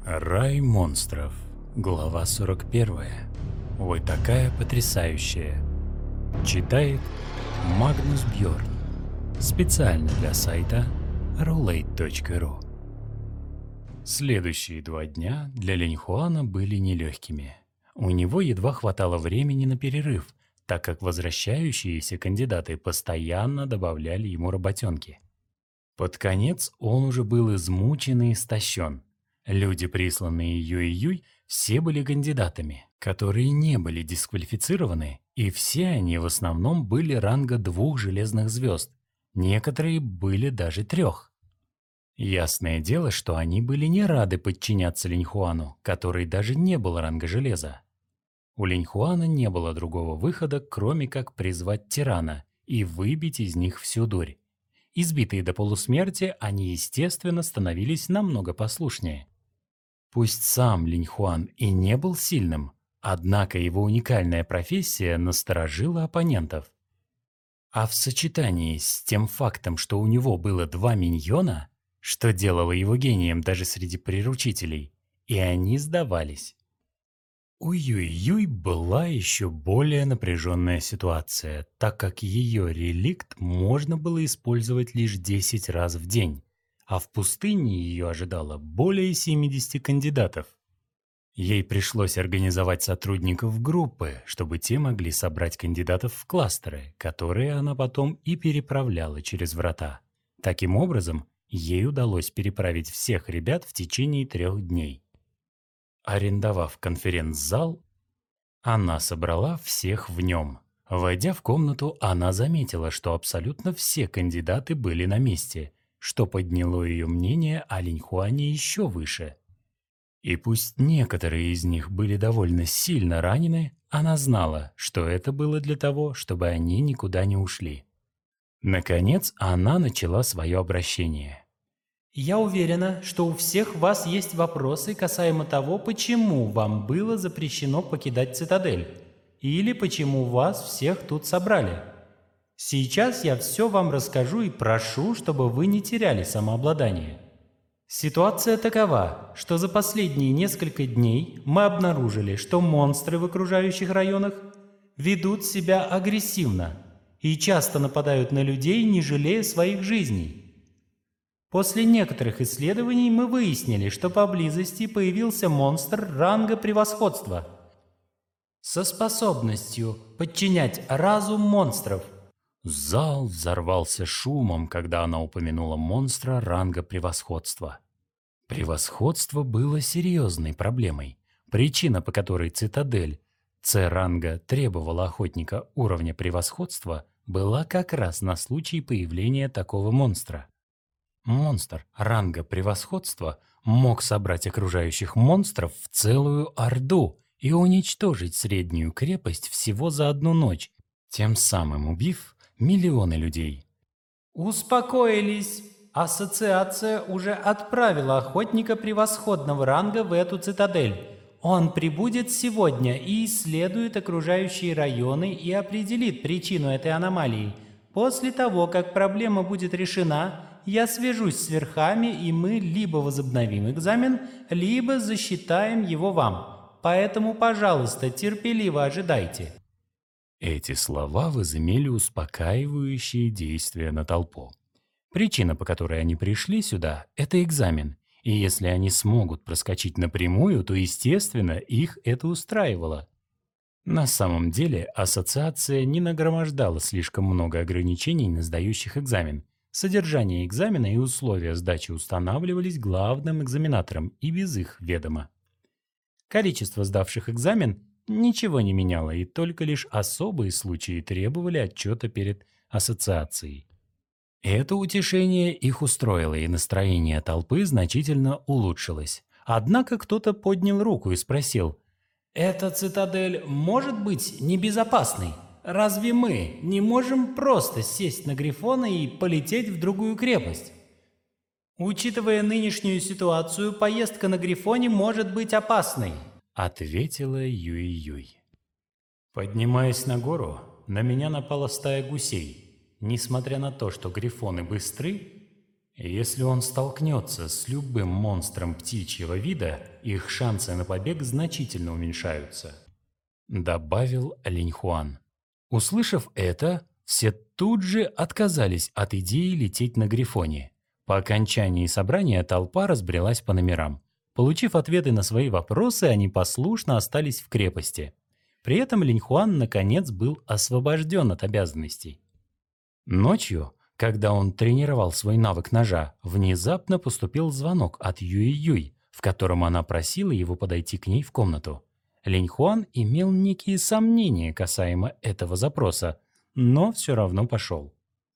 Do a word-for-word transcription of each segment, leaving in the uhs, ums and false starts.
Рай монстров. Глава сорок первая. Вы такая потрясающая. Читает Магнус Бьорн. Специально для сайта рулейт точка ру. Следующие два дня для Линьхуана были нелегкими. У него едва хватало времени на перерыв, так как возвращающиеся кандидаты постоянно добавляли ему работенки. Под конец он уже был измучен и истощен. Люди, присланные Юй-Юй, все были кандидатами, которые не были дисквалифицированы, и все они в основном были ранга двух железных звезд, некоторые были даже трех. Ясное дело, что они были не рады подчиняться Линьхуану, который даже не был ранга железа. У Линьхуана не было другого выхода, кроме как призвать тирана и выбить из них всю дурь. Избитые до полусмерти, они, естественно, становились намного послушнее. Пусть сам Линьхуан и не был сильным, однако его уникальная профессия насторожила оппонентов. А в сочетании с тем фактом, что у него было два миньона, что делало его гением даже среди приручителей, и они сдавались. У Юй-Юй была еще более напряженная ситуация, так как ее реликт можно было использовать лишь десять раз в день, а в пустыне ее ожидало более семидесяти кандидатов. Ей пришлось организовать сотрудников группы, чтобы те могли собрать кандидатов в кластеры, которые она потом и переправляла через врата. Таким образом, ей удалось переправить всех ребят в течение трех дней. Арендовав конференц-зал, она собрала всех в нем. Войдя в комнату, она заметила, что абсолютно все кандидаты были на месте, что подняло ее мнение о Линьхуане еще выше. И пусть некоторые из них были довольно сильно ранены, она знала, что это было для того, чтобы они никуда не ушли. Наконец, она начала свое обращение. Я уверена, что у всех вас есть вопросы касаемо того, почему вам было запрещено покидать цитадель, или почему вас всех тут собрали. Сейчас я все вам расскажу и прошу, чтобы вы не теряли самообладание. Ситуация такова, что за последние несколько дней мы обнаружили, что монстры в окружающих районах ведут себя агрессивно и часто нападают на людей, не жалея своих жизней. После некоторых исследований мы выяснили, что поблизости появился монстр ранга превосходства со способностью подчинять разум монстров. Зал взорвался шумом, когда она упомянула монстра ранга превосходства. Превосходство было серьезной проблемой, причина, по которой цитадель С-ранга требовала охотника уровня превосходства, была как раз на случай появления такого монстра. Монстр ранга превосходства мог собрать окружающих монстров в целую орду и уничтожить среднюю крепость всего за одну ночь, тем самым убив миллионы людей. Успокоились. Ассоциация уже отправила охотника превосходного ранга в эту цитадель. Он прибудет сегодня и исследует окружающие районы и определит причину этой аномалии. После того, как проблема будет решена, я свяжусь с верхами, и мы либо возобновим экзамен, либо засчитаем его вам. Поэтому, пожалуйста, терпеливо ожидайте. Эти слова возымели успокаивающие действия на толпу. Причина, по которой они пришли сюда, это экзамен, и если они смогут проскочить напрямую, то, естественно, их это устраивало. На самом деле, ассоциация не нагромождала слишком много ограничений на сдающих экзамен. Содержание экзамена и условия сдачи устанавливались главным экзаменатором и без их ведома. Количество сдавших экзамен ничего не меняло, и только лишь особые случаи требовали отчета перед ассоциацией. Это утешение их устроило, и настроение толпы значительно улучшилось. Однако кто-то поднял руку и спросил: «Эта цитадель может быть небезопасной? Разве мы не можем просто сесть на Грифона и полететь в другую крепость? Учитывая нынешнюю ситуацию, поездка на Грифоне может быть опасной», — ответила Юй-Юй. Поднимаясь на гору, на меня напала стая гусей. Несмотря на то, что грифоны быстры, Если он столкнется с любым монстром птичьего вида, их шансы на побег значительно уменьшаются», — добавил Линьхуан. Услышав это, все тут же отказались от идеи лететь на Грифоне. По окончании собрания толпа разбрелась по номерам. Получив ответы на свои вопросы, они послушно остались в крепости. При этом Линьхуан наконец был освобожден от обязанностей. Ночью, когда он тренировал свой навык ножа, внезапно поступил звонок от Юй-Юй, в котором она просила его подойти к ней в комнату. Линьхуан имел некие сомнения касаемо этого запроса, но все равно пошел.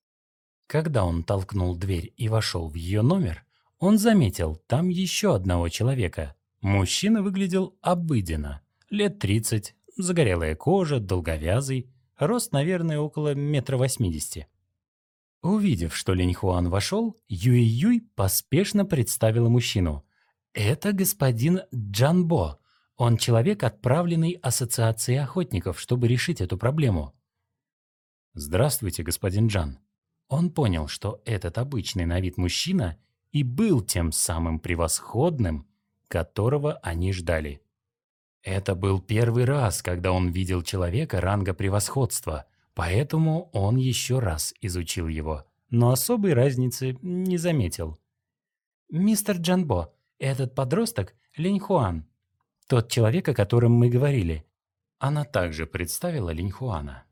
Когда он толкнул дверь и вошел в ее номер, он заметил там еще одного человека. Мужчина выглядел обыденно, лет тридцать, загорелая кожа, долговязый, рост, наверное, около метра восьмидесяти. Увидев, что Линьхуан вошел, Юй-Юй поспешно представила мужчину. «Это господин Джанбо. Он человек, отправленный Ассоциацией охотников, чтобы решить эту проблему». «Здравствуйте, господин Джан». Он понял, что этот обычный на вид мужчина и был тем самым превосходным, которого они ждали. Это был первый раз, когда он видел человека ранга превосходства, поэтому он еще раз изучил его, но особой разницы не заметил. «Мистер Джанбо, этот подросток — Линьхуан, тот человек, о котором мы говорили». Она также представила Линьхуана.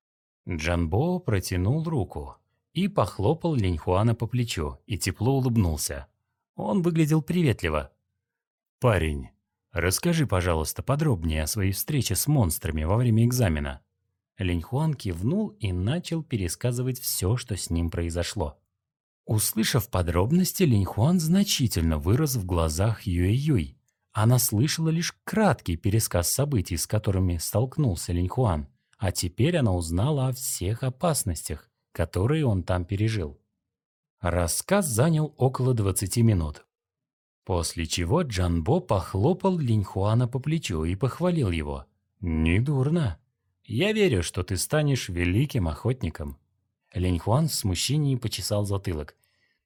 Джанбо протянул руку и похлопал Линьхуана по плечу и тепло улыбнулся. Он выглядел приветливо. «Парень, расскажи, пожалуйста, подробнее о своей встрече с монстрами во время экзамена». Линьхуан кивнул и начал пересказывать все, что с ним произошло. Услышав подробности, Линьхуан значительно вырос в глазах Юй-Юй. Она слышала лишь краткий пересказ событий, с которыми столкнулся Линьхуан, а теперь она узнала о всех опасностях, которые он там пережил. Рассказ занял около двадцати минут. После чего Джанбо похлопал Линьхуана по плечу и похвалил его. «Недурно. Я верю, что ты станешь великим охотником». Линьхуан в смущении почесал затылок.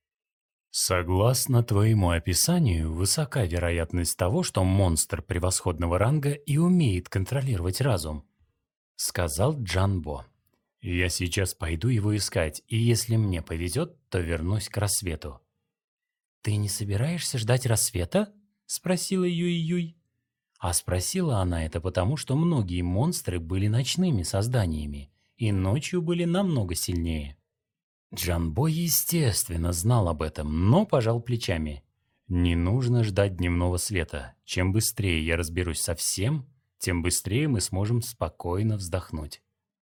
«Согласно твоему описанию, высока вероятность того, что монстр превосходного ранга и умеет контролировать разум», — сказал Джанбо. «Я сейчас пойду его искать, и если мне повезет, то вернусь к рассвету». «Ты не собираешься ждать рассвета?» — спросила Юй-Юй. А спросила она это потому, что многие монстры были ночными созданиями и ночью были намного сильнее. Джанбо, естественно, знал об этом, но пожал плечами. «Не нужно ждать дневного света. Чем быстрее я разберусь со всем, тем быстрее мы сможем спокойно вздохнуть».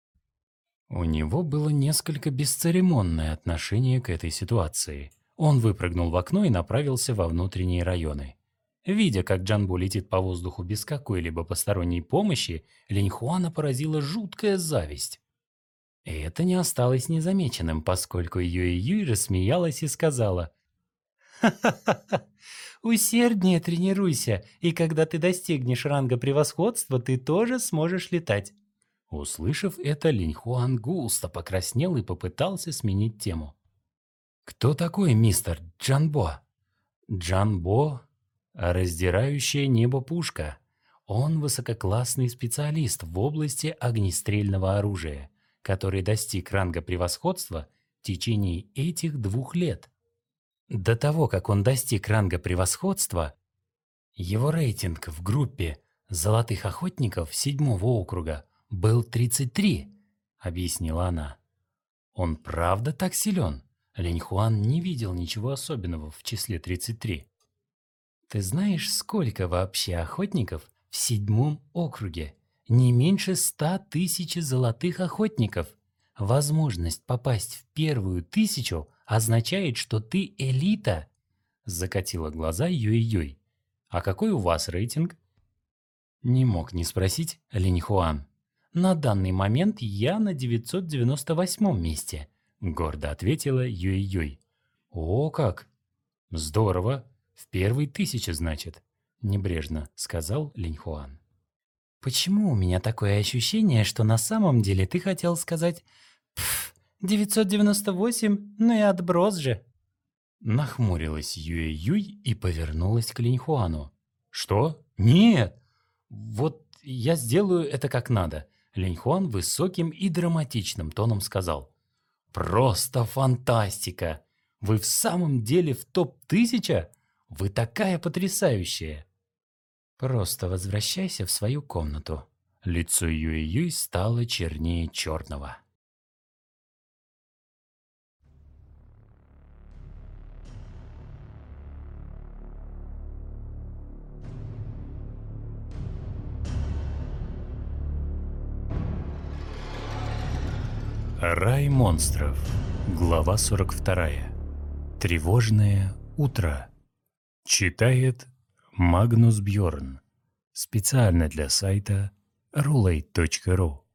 У него было несколько бесцеремонное отношение к этой ситуации. Он выпрыгнул в окно и направился во внутренние районы. Видя, как Джанбо летит по воздуху без какой-либо посторонней помощи, Линьхуана поразила жуткая зависть. И это не осталось незамеченным, поскольку Юй-Юй рассмеялась и сказала: «Ха-ха-ха! Усерднее тренируйся, и когда ты достигнешь ранга превосходства, ты тоже сможешь летать». Услышав это, Линьхуан густо покраснел и попытался сменить тему. «Кто такой мистер Джанбо?» «Джанбо — раздирающая небо пушка. Он высококлассный специалист в области огнестрельного оружия, который достиг ранга превосходства в течение этих двух лет. До того, как он достиг ранга превосходства, его рейтинг в группе «Золотых охотников» седьмого округа был тридцать три, объяснила она. Он правда так силен? Линьхуан не видел ничего особенного в числе тридцать три. Ты знаешь, сколько вообще охотников в седьмом округе? Не меньше ста тысяч золотых охотников. Возможность попасть в первую тысячу означает, что ты элита. Закатила глаза Юй-Юй. А какой у вас рейтинг? Не мог не спросить Линьхуан. На данный момент я на девятьсот девяносто восьмом месте, гордо ответила Юй-Юй. О, как! Здорово! В первой тысяче, значит, небрежно сказал Линьхуан. Почему у меня такое ощущение, что на самом деле ты хотел сказать «Пф, девятьсот девяносто восемь, ну и отброс же». Нахмурилась Юэ-Юй и повернулась к Линьхуану. «Что? Нет! Вот я сделаю это как надо», — Линьхуан высоким и драматичным тоном сказал. «Просто фантастика! Вы в самом деле в топ тысяча? Вы такая потрясающая!» «Просто возвращайся в свою комнату». Лицо Юэ-Юй стало чернее черного. Рай монстров. Глава сорок вторая. Тревожное утро. Читает Магнус Бьорн. Специально для сайта рулейт точка ру.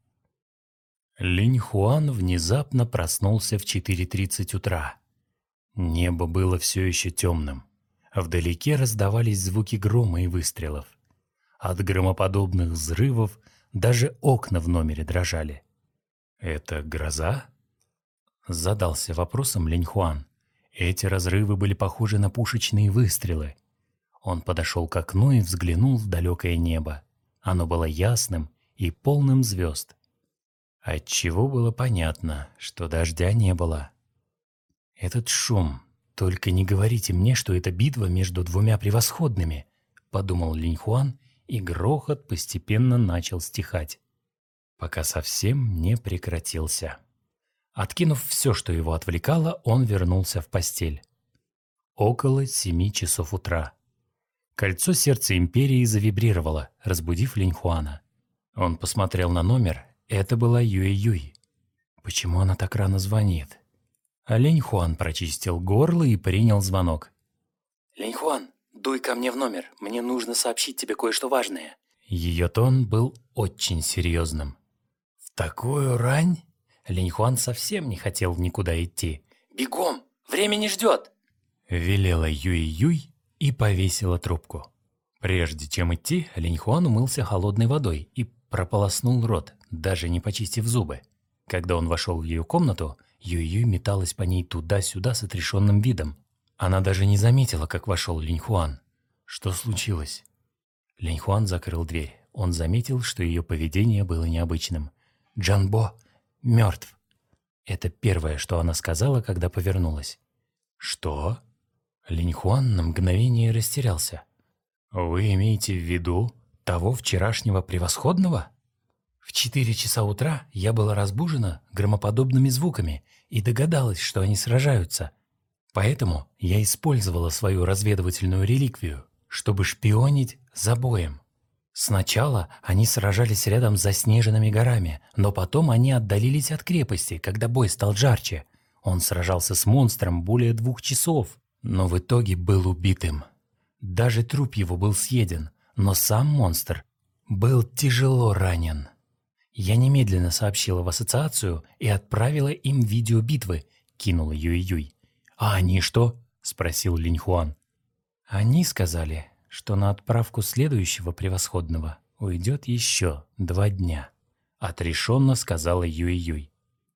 Линьхуан внезапно проснулся в четыре тридцать утра. Небо было все еще темным. Вдалеке раздавались звуки грома и выстрелов. От громоподобных взрывов даже окна в номере дрожали. «Это гроза?» — задался вопросом Линьхуан. Эти разрывы были похожи на пушечные выстрелы. Он подошел к окну и взглянул в далекое небо. Оно было ясным и полным звезд. Отчего было понятно, что дождя не было. «Этот шум, только не говорите мне, что это битва между двумя превосходными», — подумал Линьхуан, и грохот постепенно начал стихать, пока совсем не прекратился. Откинув все, что его отвлекало, он вернулся в постель. Около семи часов утра. Кольцо сердца Империи завибрировало, разбудив Линьхуана. Он посмотрел на номер. Это была Юэ-Юй. Почему она так рано звонит? А Линьхуан прочистил горло и принял звонок. «Линьхуан, дуй ко мне в номер. Мне нужно сообщить тебе кое-что важное». Ее тон был очень серьезным. В такую рань Линьхуан совсем не хотел никуда идти. «Бегом! Время не ждет!» Велела Юэ-Юй и повесила трубку. Прежде чем идти, Линьхуан умылся холодной водой и прополоснул рот, даже не почистив зубы. Когда он вошел в ее комнату, Юэ-Юй металась по ней туда-сюда с отрешенным видом. Она даже не заметила, как вошел Линьхуан. Что случилось? Линьхуан закрыл дверь. Он заметил, что ее поведение было необычным. «Джанбо мертв». Это первое, что она сказала, когда повернулась. «Что?» Линьхуан на мгновение растерялся. «Вы имеете в виду того вчерашнего превосходного?» В четыре часа утра я была разбужена громоподобными звуками и догадалась, что они сражаются. Поэтому я использовала свою разведывательную реликвию, чтобы шпионить за боем. Сначала они сражались рядом с заснеженными горами, но потом они отдалились от крепости, когда бой стал жарче. Он сражался с монстром более двух часов, но в итоге был убитым. Даже труп его был съеден, но сам монстр был тяжело ранен. Я немедленно сообщила в ассоциацию и отправила им видео битвы, кинула Юэ-Юй. «А они что?» – спросил Линьхуан. Они сказали, что на отправку следующего превосходного уйдет еще два дня, отрешенно сказала Юэ-Юй.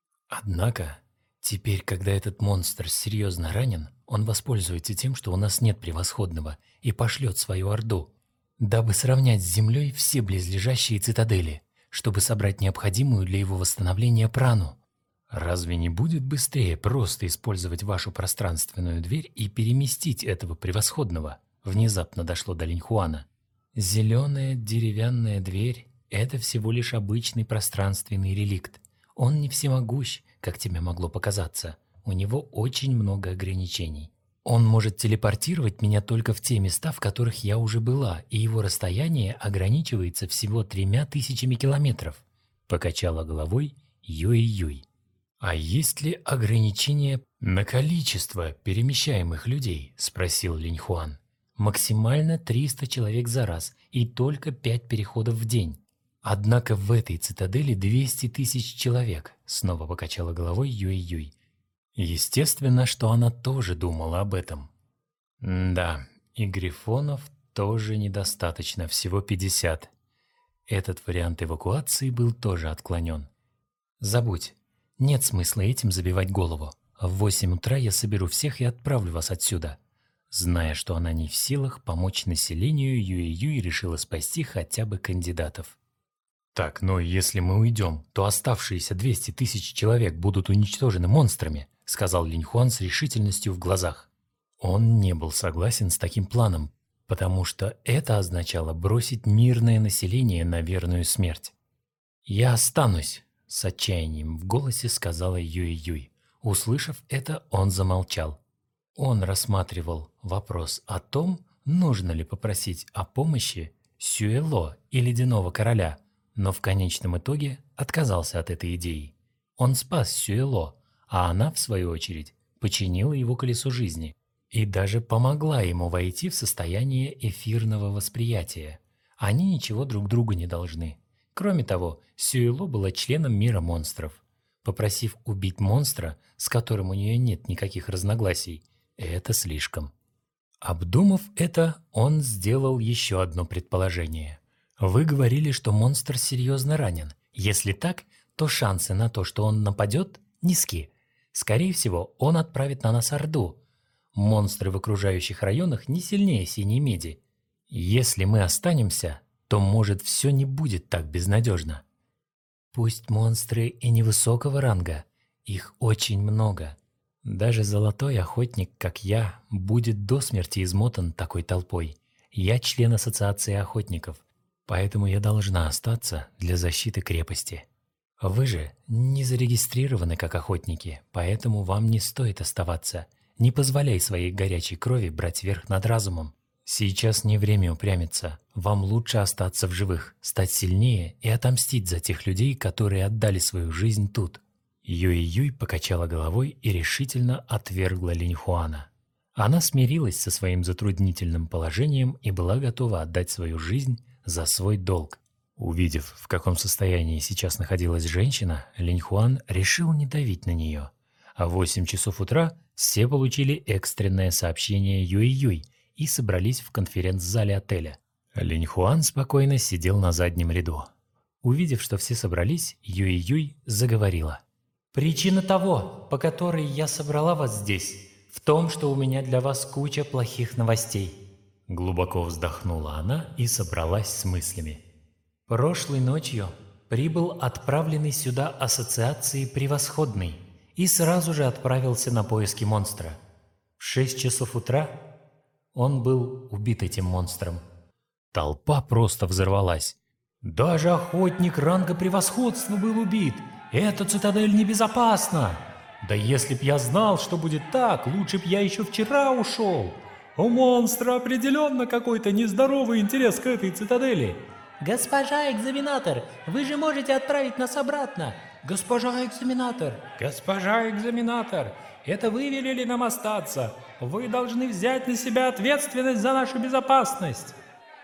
Однако, теперь, когда этот монстр серьезно ранен, он воспользуется тем, что у нас нет превосходного, и пошлет свою орду, дабы сравнять с землей все близлежащие цитадели, чтобы собрать необходимую для его восстановления прану. Разве не будет быстрее просто использовать вашу пространственную дверь и переместить этого превосходного? Внезапно дошло до Линьхуана. Зеленая деревянная дверь – это всего лишь обычный пространственный реликт. Он не всемогущ, как тебе могло показаться. У него очень много ограничений. Он может телепортировать меня только в те места, в которых я уже была, и его расстояние ограничивается всего тремя тысячами километров. Покачала головой Юэ-Юй. «А есть ли ограничение на количество перемещаемых людей?» – спросил Линьхуан. «Максимально триста человек за раз и только пять переходов в день. Однако в этой цитадели двести тысяч человек», – снова покачала головой Юэ-Юй. Естественно, что она тоже думала об этом. Да, и грифонов тоже недостаточно, всего пятьдесят. Этот вариант эвакуации был тоже отклонен. «Забудь. Нет смысла этим забивать голову», — В восемь утра я соберу всех и отправлю вас отсюда». Зная, что она не в силах помочь населению, Юй-Юй решила спасти хотя бы кандидатов. «Так, но если мы уйдем, то оставшиеся двести тысяч человек будут уничтожены монстрами», сказал Линь-Хуан с решительностью в глазах. Он не был согласен с таким планом, потому что это означало бросить мирное население на верную смерть. «Я останусь», — с отчаянием в голосе сказала Юй-Юй. Услышав это, он замолчал. Он рассматривал вопрос о том, нужно ли попросить о помощи Сюэло и Ледяного Короля, но в конечном итоге отказался от этой идеи. Он спас Сюэло, а она, в свою очередь, починила его колесо жизни и даже помогла ему войти в состояние эфирного восприятия. Они ничего друг другу не должны. Кроме того, Сюэло была членом мира монстров. Попросив убить монстра, с которым у нее нет никаких разногласий, это слишком. Обдумав это, он сделал еще одно предположение. Вы говорили, что монстр серьезно ранен. Если так, то шансы на то, что он нападет, низки. Скорее всего, он отправит на нас орду. Монстры в окружающих районах не сильнее синей меди. Если мы останемся, то, может, все не будет так безнадежно. Пусть монстры и невысокого ранга, их очень много. Даже золотой охотник, как я, будет до смерти измотан такой толпой. Я член ассоциации охотников, поэтому я должна остаться для защиты крепости. Вы же не зарегистрированы как охотники, поэтому вам не стоит оставаться. Не позволяй своей горячей крови брать верх над разумом. Сейчас не время упрямиться. Вам лучше остаться в живых, стать сильнее и отомстить за тех людей, которые отдали свою жизнь тут. Юй-Юй покачала головой и решительно отвергла Линь-Хуана. Она смирилась со своим затруднительным положением и была готова отдать свою жизнь за свой долг. Увидев, в каком состоянии сейчас находилась женщина, Линь-Хуан решил не давить на нее. А в восемь часов утра все получили экстренное сообщение Юй-Юй и собрались в конференц-зале отеля. Линь-Хуан спокойно сидел на заднем ряду. Увидев, что все собрались, Юй-Юй заговорила. «Причина того, по которой я собрала вас здесь, в том, что у меня для вас куча плохих новостей». Глубоко вздохнула она и собралась с мыслями. Прошлой ночью прибыл отправленный сюда ассоциацией Превосходный и сразу же отправился на поиски монстра. В шесть часов утра он был убит этим монстром. Толпа просто взорвалась. «Даже охотник ранга Превосходства был убит! Эта цитадель небезопасна! Да если б я знал, что будет так, лучше б я еще вчера ушел! У монстра определенно какой-то нездоровый интерес к этой цитадели!» «Госпожа экзаменатор, вы же можете отправить нас обратно!» «Госпожа экзаменатор! Госпожа экзаменатор! Это вы велели нам остаться! Вы должны взять на себя ответственность за нашу безопасность!»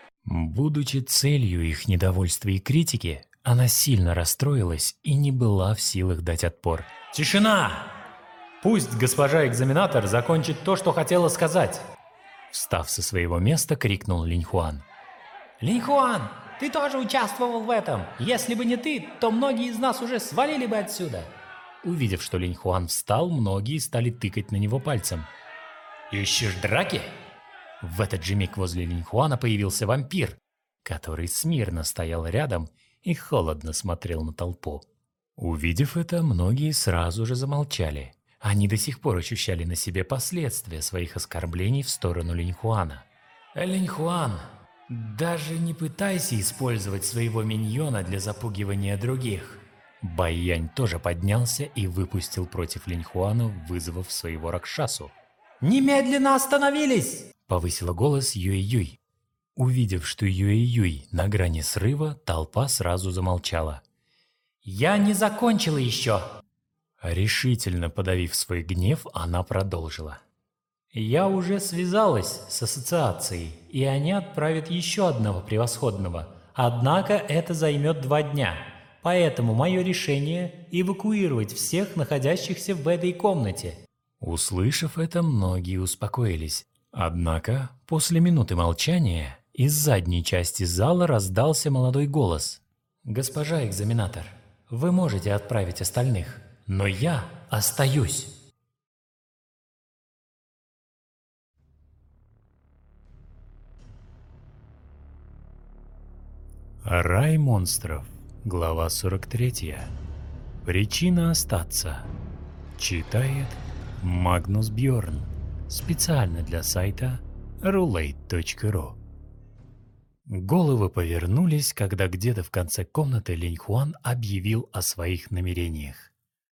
Будучи целью их недовольства и критики, она сильно расстроилась и не была в силах дать отпор. «Тишина! Пусть госпожа экзаменатор закончит то, что хотела сказать!» Встав со своего места, крикнул Линь-Хуан. «Линь-Хуан, ты тоже участвовал в этом! Если бы не ты, то многие из нас уже свалили бы отсюда!» Увидев, что Линь-Хуан встал, многие стали тыкать на него пальцем. «Ищешь драки?» В этот же миг возле Линь-Хуана появился вампир, который смирно стоял рядом и холодно смотрел на толпу. Увидев это, многие сразу же замолчали. Они до сих пор ощущали на себе последствия своих оскорблений в сторону Линь-Хуана. «Линь-Хуан, даже не пытайся использовать своего миньона для запугивания других!» Бай-Янь тоже поднялся и выпустил против Линь-Хуана, вызвав своего Ракшасу. «Немедленно остановились!» — повысила голос Юй-Юй. Увидев, что Юй-Юй на грани срыва, толпа сразу замолчала. «Я не закончила еще!» Решительно подавив свой гнев, она продолжила. «Я уже связалась с ассоциацией, и они отправят еще одного превосходного. Однако это займет два дня. Поэтому мое решение – эвакуировать всех находящихся в этой комнате». Услышав это, многие успокоились. Однако, после минуты молчания, из задней части зала раздался молодой голос. «Госпожа экзаменатор, вы можете отправить остальных, но я остаюсь». Рай монстров. Глава сорок третья. Причина остаться. Читает Магнус Бьорн. Специально для сайта рулейт точка ру. Головы повернулись, когда где-то в конце комнаты Линь Хуан объявил о своих намерениях.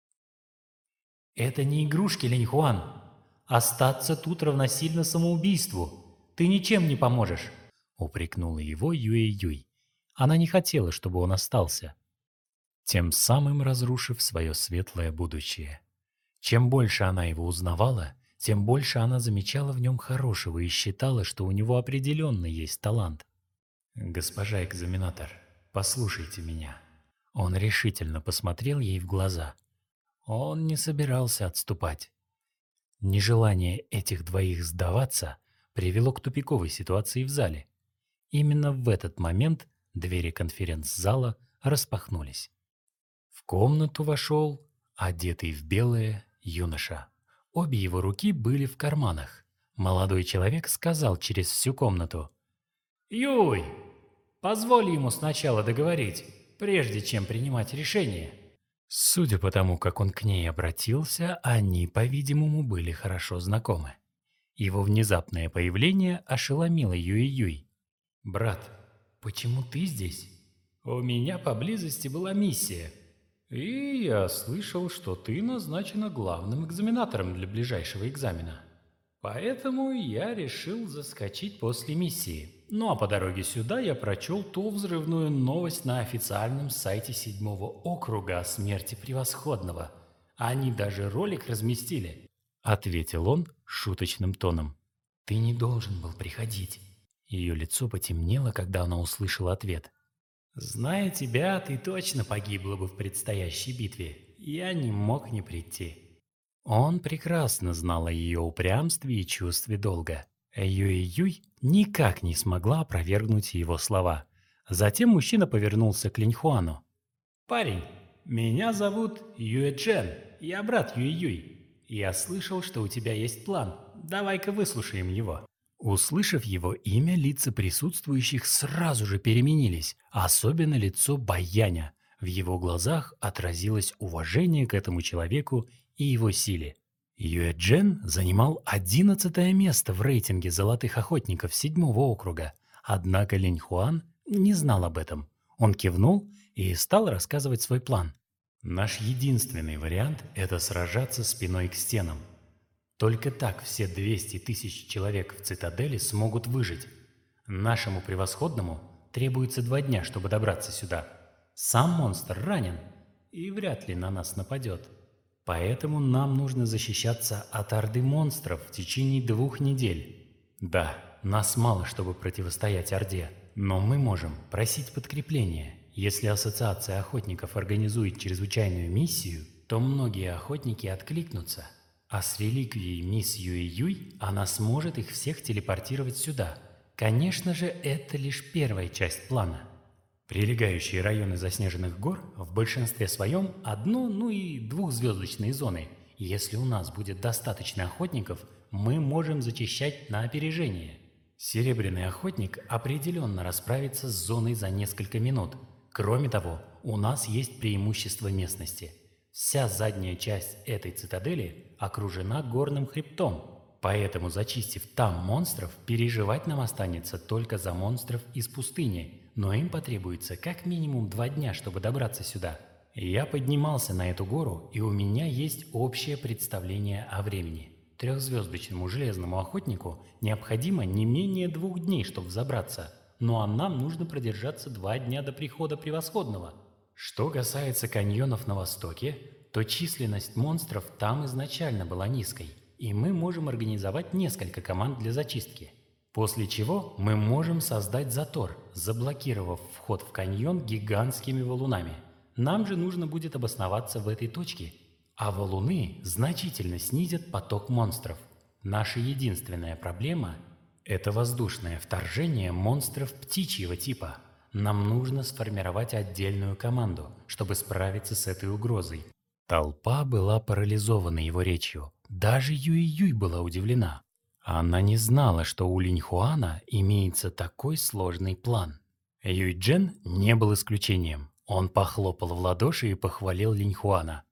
«Это не игрушки, Линь Хуан. Остаться тут равносильно самоубийству. Ты ничем не поможешь», — упрекнула его Юэ-Юй. Она не хотела, чтобы он остался, тем самым разрушив свое светлое будущее. Чем больше она его узнавала, тем больше она замечала в нем хорошего и считала, что у него определенно есть талант. «Госпожа экзаменатор, послушайте меня». Он решительно посмотрел ей в глаза. Он не собирался отступать. Нежелание этих двоих сдаваться привело к тупиковой ситуации в зале. Именно в этот момент двери конференц-зала распахнулись. В комнату вошел, одетый в белое, юноша. Обе его руки были в карманах. Молодой человек сказал через всю комнату: «Юй, позволь ему сначала договорить, прежде чем принимать решение». Судя по тому, как он к ней обратился, они, по-видимому, были хорошо знакомы. Его внезапное появление ошеломило Юй-Юй. «Брат, почему ты здесь?» «У меня поблизости была миссия. И я слышал, что ты назначена главным экзаменатором для ближайшего экзамена. Поэтому я решил заскочить после миссии. Ну а по дороге сюда я прочел ту взрывную новость на официальном сайте седьмого округа о смерти Превосходного. Они даже ролик разместили», — ответил он шуточным тоном. «Ты не должен был приходить». Ее лицо потемнело, когда она услышала ответ. «Зная тебя, ты точно погибла бы в предстоящей битве. Я не мог не прийти». Он прекрасно знал о ее упрямстве и чувстве долга. Юй-Юй никак не смогла опровергнуть его слова. Затем мужчина повернулся к Линь Хуану. «Парень, меня зовут Юэ Джен, я брат Юй-Юй. Я слышал, что у тебя есть план. Давай-ка выслушаем его». Услышав его имя, лица присутствующих сразу же переменились, особенно лицо Баяня. В его глазах отразилось уважение к этому человеку и его силе. Юэ Джен занимал одиннадцатое место в рейтинге золотых охотников седьмого округа, однако Линь Хуан не знал об этом. Он кивнул и стал рассказывать свой план. «Наш единственный вариант – это сражаться спиной к стенам. Только так все двести тысяч человек в цитадели смогут выжить. Нашему превосходному требуется два дня, чтобы добраться сюда. Сам монстр ранен и вряд ли на нас нападет. Поэтому нам нужно защищаться от орды монстров в течение двух недель. Да, нас мало, чтобы противостоять орде, но мы можем просить подкрепления. Если ассоциация охотников организует чрезвычайную миссию, то многие охотники откликнутся. А с реликвией мисс Юй-Юй она сможет их всех телепортировать сюда. Конечно же, это лишь первая часть плана. Прилегающие районы заснеженных гор в большинстве своем одно, ну и двухзвездочные зоны. Если у нас будет достаточно охотников, мы можем зачищать на опережение. Серебряный охотник определенно расправится с зоной за несколько минут. Кроме того, у нас есть преимущество местности. Вся задняя часть этой цитадели окружена горным хребтом, поэтому, зачистив там монстров, переживать нам останется только за монстров из пустыни, но им потребуется как минимум два дня, чтобы добраться сюда. Я поднимался на эту гору, и у меня есть общее представление о времени. Трехзвездочному железному охотнику необходимо не менее двух дней, чтобы взобраться, ну а нам нужно продержаться два дня до прихода Превосходного. Что касается каньонов на востоке, то численность монстров там изначально была низкой, и мы можем организовать несколько команд для зачистки. После чего мы можем создать затор, заблокировав вход в каньон гигантскими валунами. Нам же нужно будет обосноваться в этой точке, а валуны значительно снизят поток монстров. Наша единственная проблема – это воздушное вторжение монстров птичьего типа. Нам нужно сформировать отдельную команду, чтобы справиться с этой угрозой. Толпа была парализована его речью. Даже Юй-Юй была удивлена. Она не знала, что у Линь Хуана имеется такой сложный план. Юй Джен не был исключением. Он похлопал в ладоши и похвалил Линьхуана.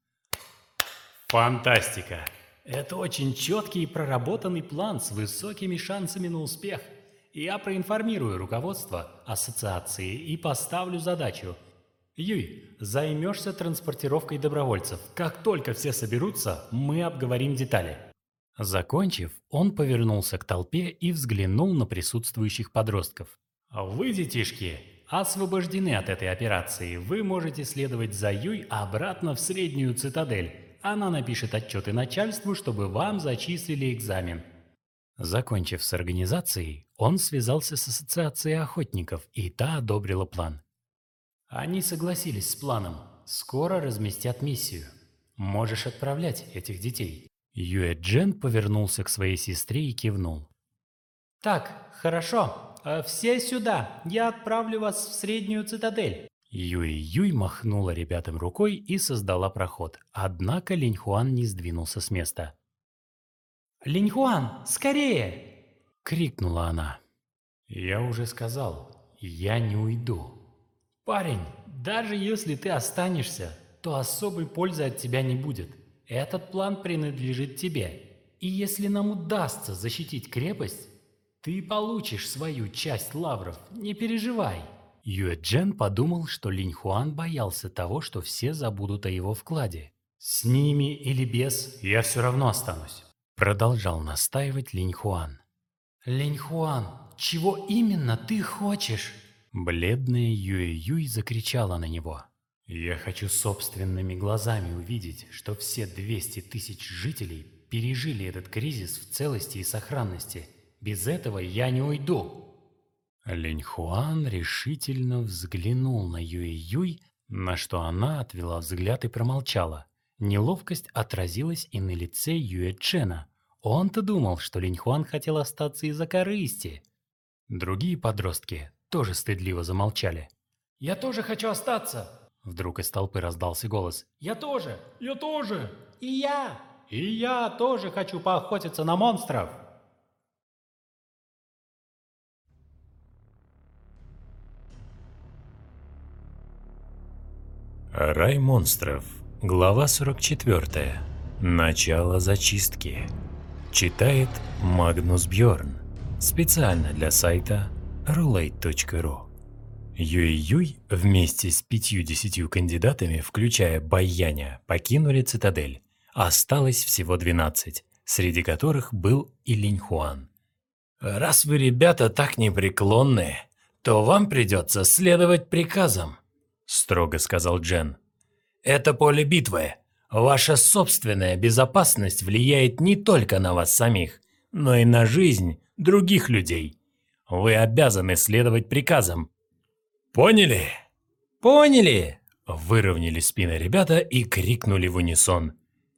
«Фантастика! Это очень четкий и проработанный план с высокими шансами на успех. Я проинформирую руководство ассоциации и поставлю задачу. Юй, займешься транспортировкой добровольцев. Как только все соберутся, мы обговорим детали». Закончив, он повернулся к толпе и взглянул на присутствующих подростков. «Вы, детишки, освобождены от этой операции. Вы можете следовать за Юй обратно в Среднюю Цитадель. Она напишет отчеты начальству, чтобы вам зачислили экзамен». Закончив с организацией, он связался с ассоциацией охотников, и та одобрила план. Они согласились с планом. Скоро разместят миссию. Можешь отправлять этих детей. Юэ Джен повернулся к своей сестре и кивнул. «Так, хорошо. Все сюда. Я отправлю вас в Среднюю Цитадель». Юэ Юй махнула ребятам рукой и создала проход. Однако Линьхуан не сдвинулся с места. «Линьхуан, скорее!» — крикнула она. «Я уже сказал, я не уйду». «Парень, даже если ты останешься, то особой пользы от тебя не будет. Этот план принадлежит тебе. И если нам удастся защитить крепость, ты получишь свою часть лавров, не переживай». Юэ Джен подумал, что Линьхуан боялся того, что все забудут о его вкладе. «С ними или без, я все равно останусь», — продолжал настаивать Линьхуан. «Линьхуан, чего именно ты хочешь?» Бледная Юэ Юй закричала на него. «Я хочу собственными глазами увидеть, что все двести тысяч жителей пережили этот кризис в целости и сохранности. Без этого я не уйду». Линьхуан решительно взглянул на Юэ Юй, на что она отвела взгляд и промолчала. Неловкость отразилась и на лице Юэ Джена. Он-то думал, что Линьхуан хотел остаться из-за корысти. Другие подростки тоже стыдливо замолчали. «Я тоже хочу остаться!» Вдруг из толпы раздался голос. «Я тоже! Я тоже! И я! И я тоже хочу поохотиться на монстров!» Рай монстров. Глава сорок четвёртая. Начало зачистки. Читает Магнус Бьорн. Специально для сайта рулейт точка ру. Юэ Юй вместе с пятью-десятью кандидатами, включая Байяня, покинули цитадель. Осталось всего двенадцать, среди которых был и Линьхуан. «Раз вы, ребята, так непреклонны, то вам придется следовать приказам», — строго сказал Джен. «Это поле битвы. Ваша собственная безопасность влияет не только на вас самих, но и на жизнь других людей. Вы обязаны следовать приказам. Поняли?» «Поняли!» – выровняли спины ребята и крикнули в унисон.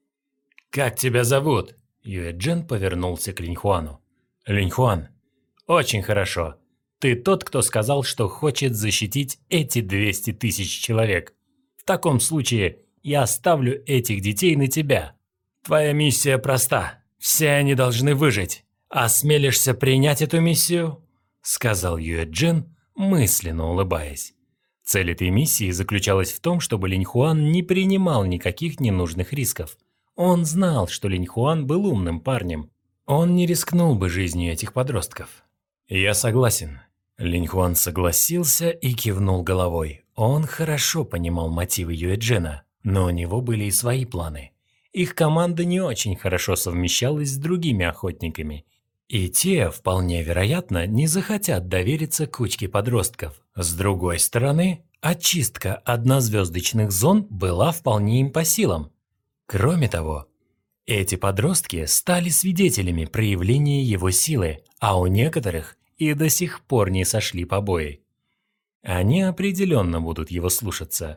«Как тебя зовут?» – Юэ Джен повернулся к Линьхуану. «Линьхуан, очень хорошо. Ты тот, кто сказал, что хочет защитить эти двести тысяч человек. В таком случае я оставлю этих детей на тебя. Твоя миссия проста. Все они должны выжить. Осмелишься принять эту миссию?» – сказал Юэ Джен, мысленно улыбаясь. Цель этой миссии заключалась в том, чтобы Линьхуан не принимал никаких ненужных рисков. Он знал, что Линьхуан был умным парнем. Он не рискнул бы жизнью этих подростков. «Я согласен». Линьхуан согласился и кивнул головой. Он хорошо понимал мотивы Юэ Джена, но у него были и свои планы. Их команда не очень хорошо совмещалась с другими охотниками, и те, вполне вероятно, не захотят довериться кучке подростков. С другой стороны, очистка однозвездочных зон была вполне им по силам. Кроме того, эти подростки стали свидетелями проявления его силы, а у некоторых и до сих пор не сошли побои. Они определенно будут его слушаться.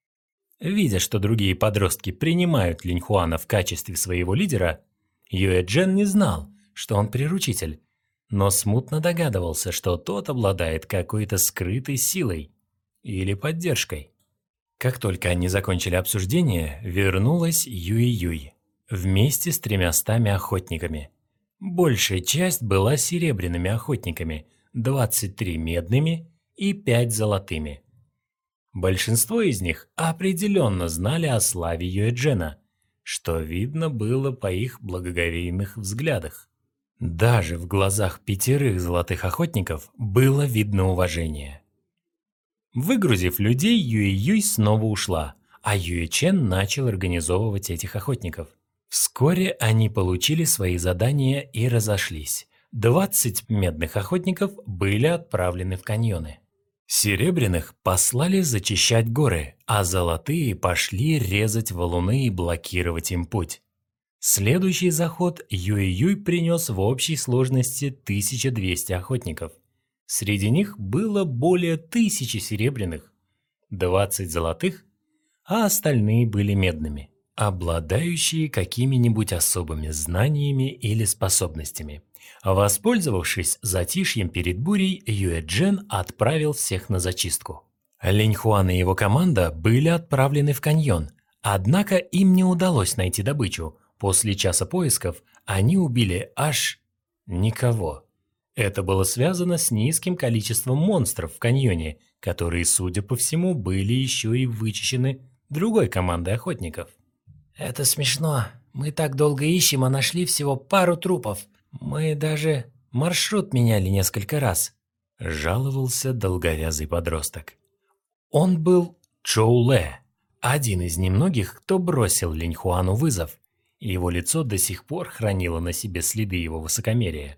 Видя, что другие подростки принимают Линьхуана в качестве своего лидера, Юэ Джен не знал, что он приручитель, но смутно догадывался, что тот обладает какой-то скрытой силой или поддержкой. Как только они закончили обсуждение, вернулась Юэ Юй вместе с тремястами охотниками. Большая часть была серебряными охотниками, двадцать три медными и пять золотыми. Большинство из них определенно знали о славе Юэджена, что видно было по их благоговейных взглядах. Даже в глазах пятерых золотых охотников было видно уважение. Выгрузив людей, Юэ-Юй снова ушла, а Юэ-Чен начал организовывать этих охотников. Вскоре они получили свои задания и разошлись. двадцать медных охотников были отправлены в каньоны. Серебряных послали зачищать горы, а золотые пошли резать валуны и блокировать им путь. Следующий заход Юэ-Юй принес в общей сложности тысячу двести охотников. Среди них было более тысячи серебряных, двадцать золотых, а остальные были медными, обладающие какими-нибудь особыми знаниями или способностями. Воспользовавшись затишьем перед бурей, Юэ-Джен отправил всех на зачистку. Линь-Хуан и его команда были отправлены в каньон, однако им не удалось найти добычу. После часа поисков они убили аж никого. Это было связано с низким количеством монстров в каньоне, которые, судя по всему, были еще и вычищены другой командой охотников. Это смешно. Мы так долго ищем, а нашли всего пару трупов. Мы даже маршрут меняли несколько раз. Жаловался долговязый подросток. Он был Чжоу Лэ, один из немногих, кто бросил Линь-Хуану вызов. Его лицо до сих пор хранило на себе следы его высокомерия.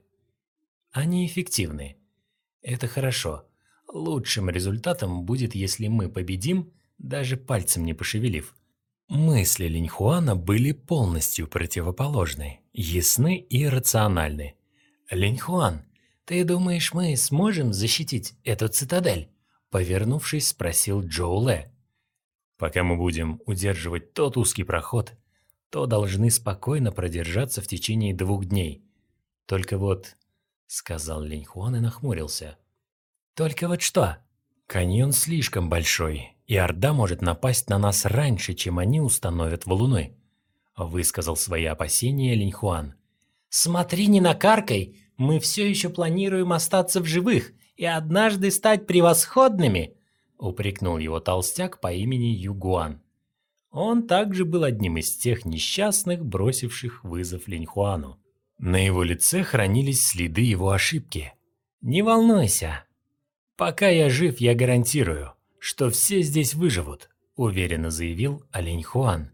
Они эффективны. Это хорошо. Лучшим результатом будет, если мы победим, даже пальцем не пошевелив. Мысли Линь-Хуана были полностью противоположны, ясны и рациональны. «Линь-Хуан, ты думаешь, мы сможем защитить эту цитадель?» Повернувшись, спросил Чжоу Лэ. «Пока мы будем удерживать тот узкий проход, то должны спокойно продержаться в течение двух дней. Только вот...» — сказал Линь-Хуан и нахмурился. «Только вот что? Каньон слишком большой, и Орда может напасть на нас раньше, чем они установят валуны», — высказал свои опасения Линь-Хуан. «Смотри, не накаркай! Мы все еще планируем остаться в живых и однажды стать превосходными!» — упрекнул его толстяк по имени Югуан. Он также был одним из тех несчастных, бросивших вызов Линь-Хуану. На его лице хранились следы его ошибки. «Не волнуйся. Пока я жив, я гарантирую, что все здесь выживут», — уверенно заявил Линь-Хуан.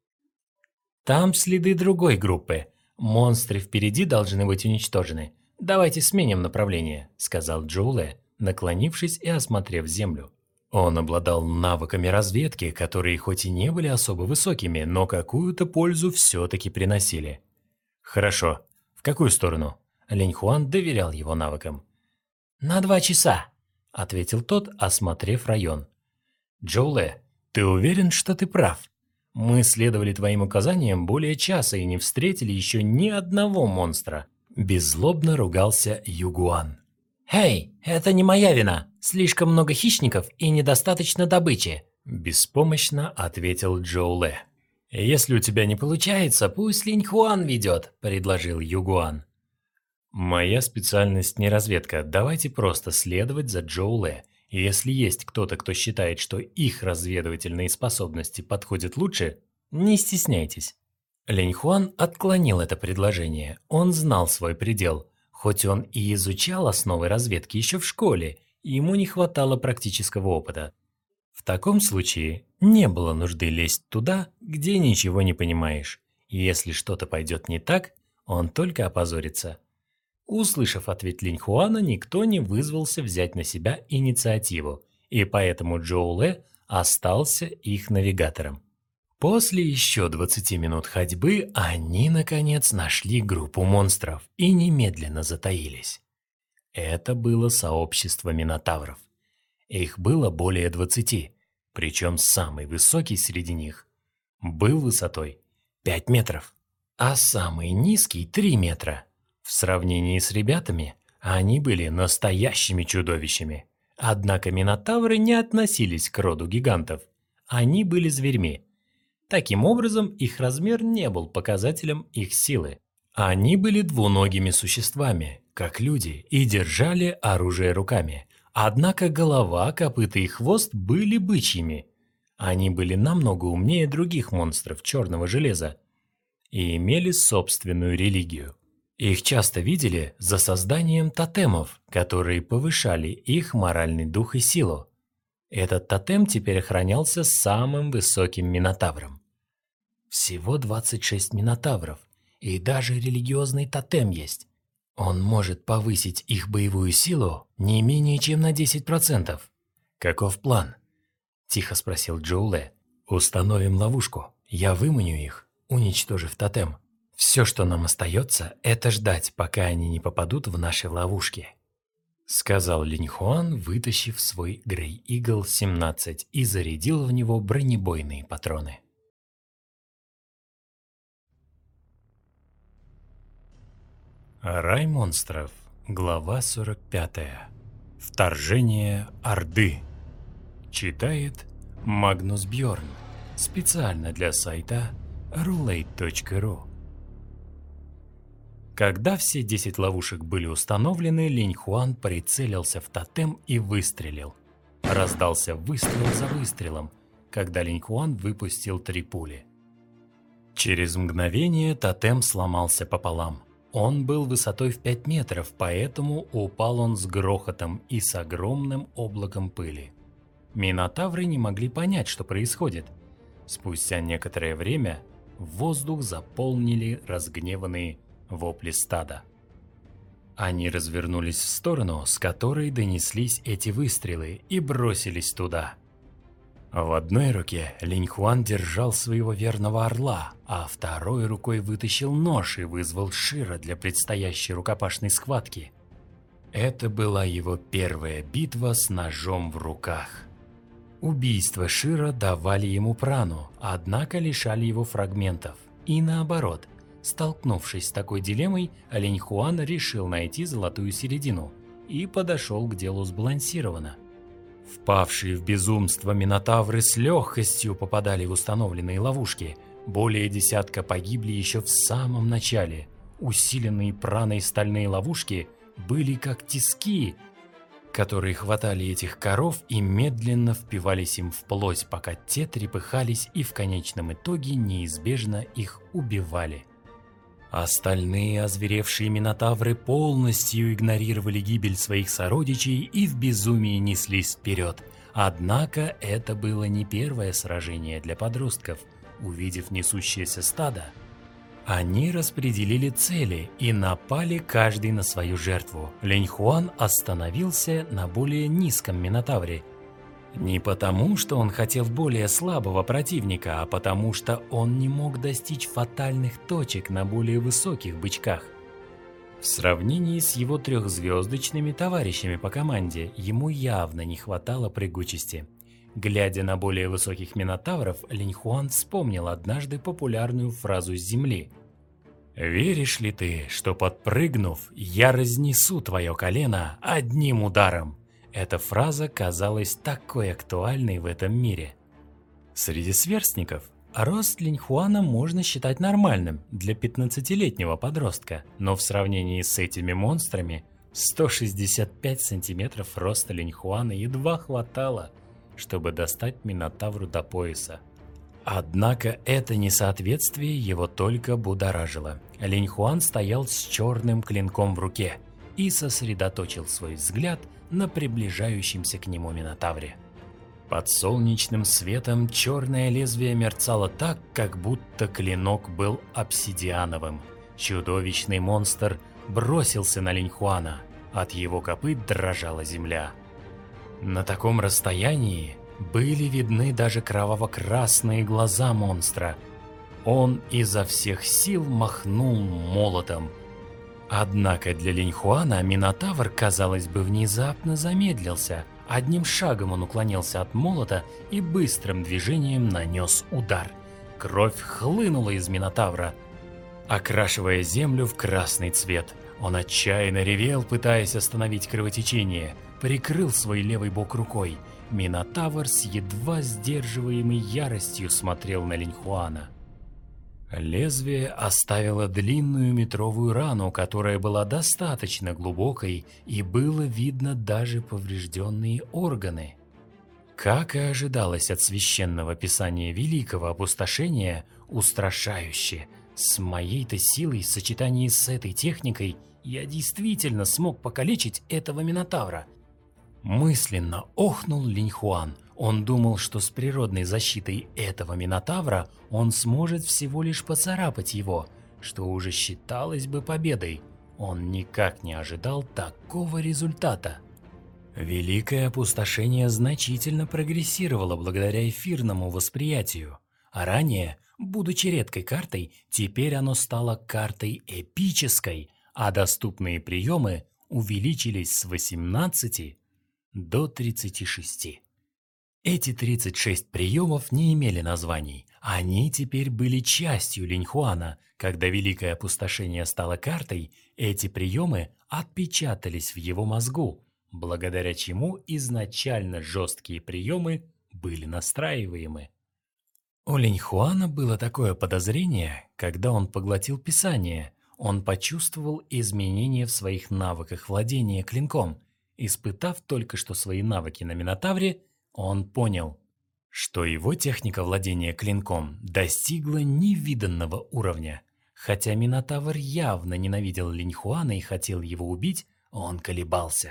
«Там следы другой группы. Монстры впереди должны быть уничтожены. Давайте сменим направление», — сказал Чжоу Лэ, наклонившись и осмотрев землю. Он обладал навыками разведки, которые хоть и не были особо высокими, но какую-то пользу все-таки приносили. «Хорошо. В какую сторону?» Линь-Хуан доверял его навыкам. «На два часа», — ответил тот, осмотрев район. «Чжоу Лэ, ты уверен, что ты прав? Мы следовали твоим указаниям более часа и не встретили еще ни одного монстра», — беззлобно ругался Югуан. «Эй, это не моя вина. Слишком много хищников и недостаточно добычи», — беспомощно ответил Чжоу Лэ. «Если у тебя не получается, пусть Линь-Хуан ведет», — предложил Югуан. «Моя специальность не разведка. Давайте просто следовать за Чжоу Лэ. Если есть кто-то, кто считает, что их разведывательные способности подходят лучше, не стесняйтесь». Линь-Хуан отклонил это предложение. Он знал свой предел. Хоть он и изучал основы разведки еще в школе, ему не хватало практического опыта. В таком случае не было нужды лезть туда, где ничего не понимаешь. Если что-то пойдет не так, он только опозорится. Услышав ответ Линь-Хуана, никто не вызвался взять на себя инициативу, и поэтому Чжоу Лэ остался их навигатором. После еще двадцати минут ходьбы они, наконец, нашли группу монстров и немедленно затаились. Это было сообщество минотавров. Их было более двадцати, причем самый высокий среди них был высотой пять метров, а самый низкий три метра. В сравнении с ребятами они были настоящими чудовищами. Однако минотавры не относились к роду гигантов, они были зверьми. Таким образом, их размер не был показателем их силы. Они были двуногими существами, как люди, и держали оружие руками, Однако голова, копыта и хвост были бычьими. Они были намного умнее других монстров черного железа и имели собственную религию. Их часто видели за созданием тотемов, которые повышали их моральный дух и силу. Этот тотем теперь охранялся самым высоким минотавром. Всего двадцать шесть минотавров, и даже религиозный тотем есть. Он может повысить их боевую силу не менее чем на десять процентов. «Каков план?» – тихо спросил Джоуле. «Установим ловушку. Я выманю их, уничтожив тотем. Все, что нам остается, это ждать, пока они не попадут в наши ловушки», – сказал Линьхуан, вытащив свой Grey Eagle семнадцать и зарядил в него бронебойные патроны. Рай монстров. Глава сорок пятая. Вторжение Орды. Читает Магнус Бьорн. Специально для сайта рулейт точка ру. Когда все десять ловушек были установлены, Линьхуан прицелился в тотем и выстрелил. Раздался выстрел за выстрелом, когда Линьхуан выпустил три пули. Через мгновение тотем сломался пополам. Он был высотой в пять метров, поэтому упал он с грохотом и с огромным облаком пыли. Минотавры не могли понять, что происходит. Спустя некоторое время воздух заполнили разгневанные вопли стада. Они развернулись в сторону, с которой донеслись эти выстрелы, и бросились туда. В одной руке Линьхуан держал своего верного орла, а второй рукой вытащил нож и вызвал Шира для предстоящей рукопашной схватки. Это была его первая битва с ножом в руках. Убийства Шира давали ему прану, однако лишали его фрагментов. И наоборот, столкнувшись с такой дилеммой, Линьхуан решил найти золотую середину и подошел к делу сбалансированно. Впавшие в безумство минотавры с легкостью попадали в установленные ловушки. Более десятка погибли еще в самом начале. Усиленные праной стальные ловушки были как тиски, которые хватали этих коров и медленно впивались им в плоть, пока те трепыхались и в конечном итоге неизбежно их убивали. Остальные озверевшие минотавры полностью игнорировали гибель своих сородичей и в безумии неслись вперед. Однако это было не первое сражение для подростков. Увидев несущееся стадо, они распределили цели и напали каждый на свою жертву. Линьхуан остановился на более низком минотавре. Не потому, что он хотел более слабого противника, а потому, что он не мог достичь фатальных точек на более высоких бычках. В сравнении с его трехзвездочными товарищами по команде, ему явно не хватало прыгучести. Глядя на более высоких минотавров, Линьхуан вспомнил однажды популярную фразу с земли. «Веришь ли ты, что, подпрыгнув, я разнесу твое колено одним ударом?» Эта фраза казалась такой актуальной в этом мире. Среди сверстников рост Линьхуана можно считать нормальным для пятнадцатилетнего подростка, но в сравнении с этими монстрами сто шестьдесят пять сантиметров роста Линьхуана едва хватало, чтобы достать Минотавру до пояса. Однако это несоответствие его только будоражило. Линьхуан стоял с черным клинком в руке и сосредоточил свой взгляд на приближающемся к нему Минотавре. Под солнечным светом черное лезвие мерцало так, как будто клинок был обсидиановым. Чудовищный монстр бросился на Линьхуана. От его копыт дрожала земля. На таком расстоянии были видны даже кроваво-красные глаза монстра. Он изо всех сил махнул молотом. Однако для Линьхуана Минотавр, казалось бы, внезапно замедлился. Одним шагом он уклонился от молота и быстрым движением нанес удар. Кровь хлынула из Минотавра, окрашивая землю в красный цвет. Он отчаянно ревел, пытаясь остановить кровотечение. Прикрыл свой левый бок рукой. Минотавр с едва сдерживаемой яростью смотрел на Линьхуана. Лезвие оставило длинную метровую рану, которая была достаточно глубокой, и было видно даже поврежденные органы. Как и ожидалось от священного писания Великого Опустошения, устрашающе, с моей-то силой в сочетании с этой техникой я действительно смог покалечить этого Минотавра. Мысленно охнул Линьхуан. Он думал, что с природной защитой этого Минотавра он сможет всего лишь поцарапать его, что уже считалось бы победой. Он никак не ожидал такого результата. Великое Опустошение значительно прогрессировало благодаря эфирному восприятию, а ранее, будучи редкой картой, теперь оно стало картой эпической, а доступные приемы увеличились с восемнадцати до тридцати шести. Эти тридцать шесть приемов не имели названий, они теперь были частью Линьхуана. Когда Великое Опустошение стало картой, эти приемы отпечатались в его мозгу, благодаря чему изначально жесткие приемы были настраиваемы. У Линьхуана было такое подозрение, когда он поглотил писание, он почувствовал изменения в своих навыках владения клинком. Испытав только что свои навыки на Минотавре, он понял, что его техника владения клинком достигла невиданного уровня. Хотя Минотавр явно ненавидел Линьхуана и хотел его убить, он колебался.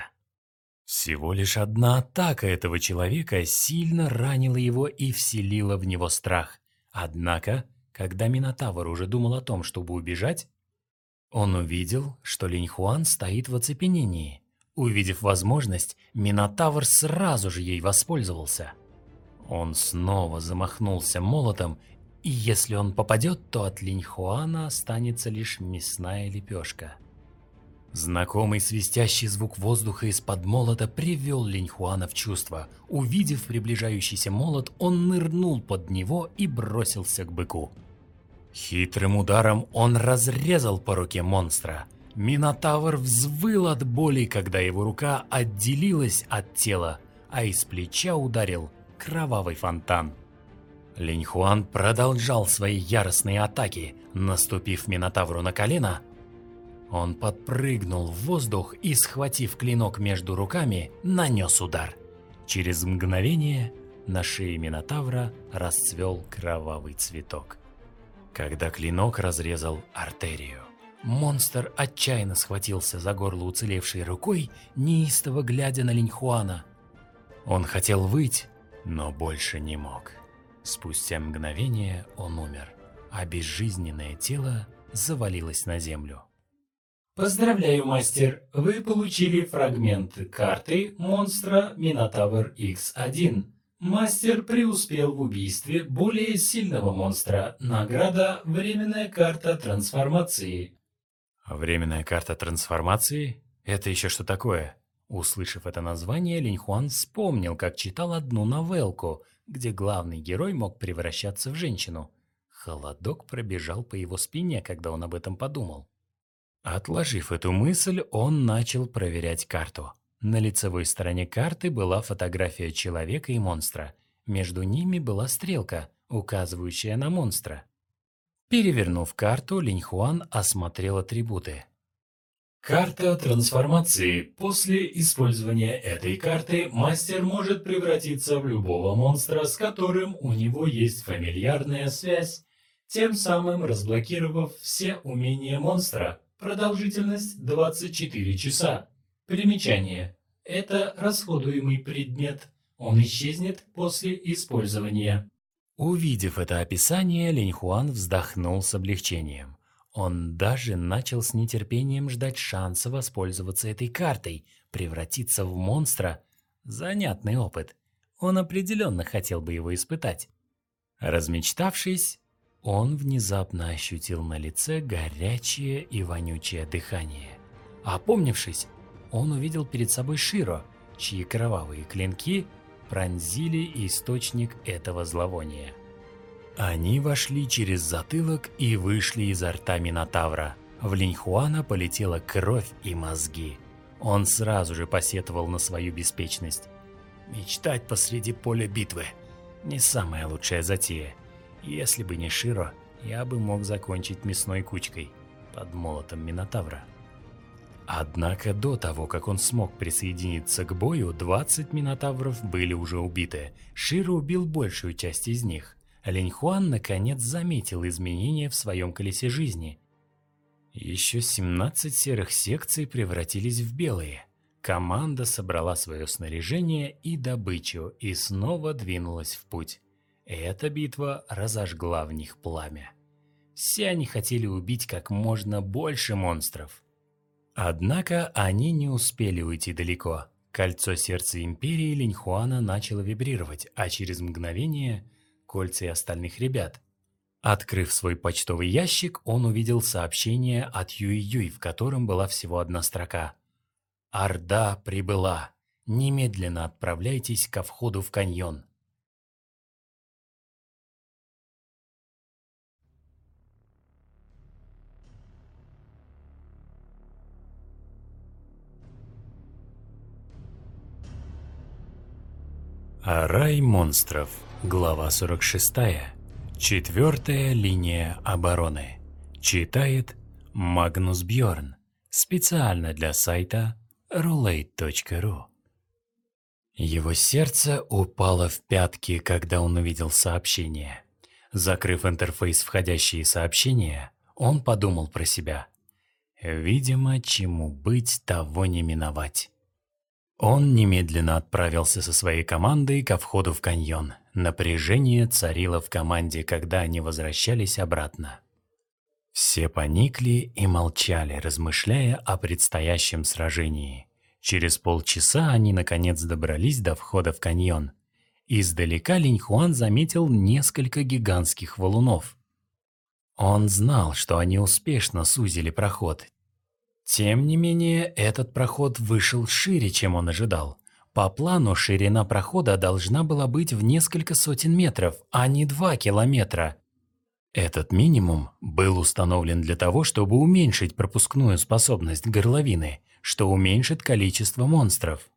Всего лишь одна атака этого человека сильно ранила его и вселила в него страх. Однако, когда Минотавр уже думал о том, чтобы убежать, он увидел, что Линьхуан стоит в оцепенении. Увидев возможность, Минотавр сразу же ей воспользовался. Он снова замахнулся молотом, и если он попадет, то от Линьхуана останется лишь мясная лепешка. Знакомый свистящий звук воздуха из-под молота привел Линьхуана в чувство. Увидев приближающийся молот, он нырнул под него и бросился к быку. Хитрым ударом он разрезал по руке монстра. Минотавр взвыл от боли, когда его рука отделилась от тела, а из плеча ударил кровавый фонтан. Линьхуан продолжал свои яростные атаки. Наступив Минотавру на колено, он подпрыгнул в воздух и, схватив клинок между руками, нанес удар. Через мгновение на шее Минотавра расцвел кровавый цветок. Когда клинок разрезал артерию, монстр отчаянно схватился за горло уцелевшей рукой, неистово глядя на Линьхуана. Он хотел выть, но больше не мог. Спустя мгновение он умер, а безжизненное тело завалилось на землю. Поздравляю, мастер! Вы получили фрагмент карты монстра Минотавр икс один. Мастер преуспел в убийстве более сильного монстра. Награда – временная карта трансформации. Временная карта трансформации? Это еще что такое? Услышав это название, Линьхуан вспомнил, как читал одну новелку, где главный герой мог превращаться в женщину. Холодок пробежал по его спине, когда он об этом подумал. Отложив эту мысль, он начал проверять карту. На лицевой стороне карты была фотография человека и монстра. Между ними была стрелка, указывающая на монстра. Перевернув карту, Линьхуан осмотрел атрибуты. Карта трансформации. После использования этой карты мастер может превратиться в любого монстра, с которым у него есть фамильярная связь, тем самым разблокировав все умения монстра. Продолжительность двадцать четыре часа. Примечание. Это расходуемый предмет. Он исчезнет после использования. Увидев это описание, Линьхуан вздохнул с облегчением. Он даже начал с нетерпением ждать шанса воспользоваться этой картой, превратиться в монстра. Занятный опыт. Он определенно хотел бы его испытать. Размечтавшись, он внезапно ощутил на лице горячее и вонючее дыхание. Опомнившись, он увидел перед собой Широ, чьи кровавые клинки пронзили источник этого зловония. Они вошли через затылок и вышли изо рта Минотавра. В Линьхуана полетела кровь и мозги. Он сразу же посетовал на свою беспечность. Мечтать посреди поля битвы – не самая лучшая затея. Если бы не Широ, я бы мог закончить мясной кучкой под молотом Минотавра. Однако до того, как он смог присоединиться к бою, двадцать Минотавров были уже убиты. Широ убил большую часть из них. Линьхуан наконец заметил изменения в своем колесе жизни. Еще семнадцать серых секций превратились в белые. Команда собрала свое снаряжение и добычу и снова двинулась в путь. Эта битва разожгла в них пламя. Все они хотели убить как можно больше монстров. Однако они не успели уйти далеко. Кольцо сердца Империи Линьхуана начало вибрировать, а через мгновение кольца и остальных ребят. Открыв свой почтовый ящик, он увидел сообщение от Юй-Юй, в котором была всего одна строка. «Орда прибыла. Немедленно отправляйтесь ко входу в каньон». Рай монстров. Глава сорок шестая. Четвертая линия обороны. Читает Магнус Бьорн. Специально для сайта рулейт точка ру. Его сердце упало в пятки, когда он увидел сообщение. Закрыв интерфейс «Входящие сообщения», он подумал про себя. Видимо, чему быть, того не миновать. Он немедленно отправился со своей командой ко входу в каньон. Напряжение царило в команде, когда они возвращались обратно. Все поникли и молчали, размышляя о предстоящем сражении. Через полчаса они наконец добрались до входа в каньон. Издалека Линьхуан заметил несколько гигантских валунов. Он знал, что они успешно сузили проход. Тем не менее, этот проход вышел шире, чем он ожидал. По плану ширина прохода должна была быть в несколько сотен метров, а не два километра. Этот минимум был установлен для того, чтобы уменьшить пропускную способность горловины, что уменьшит количество монстров.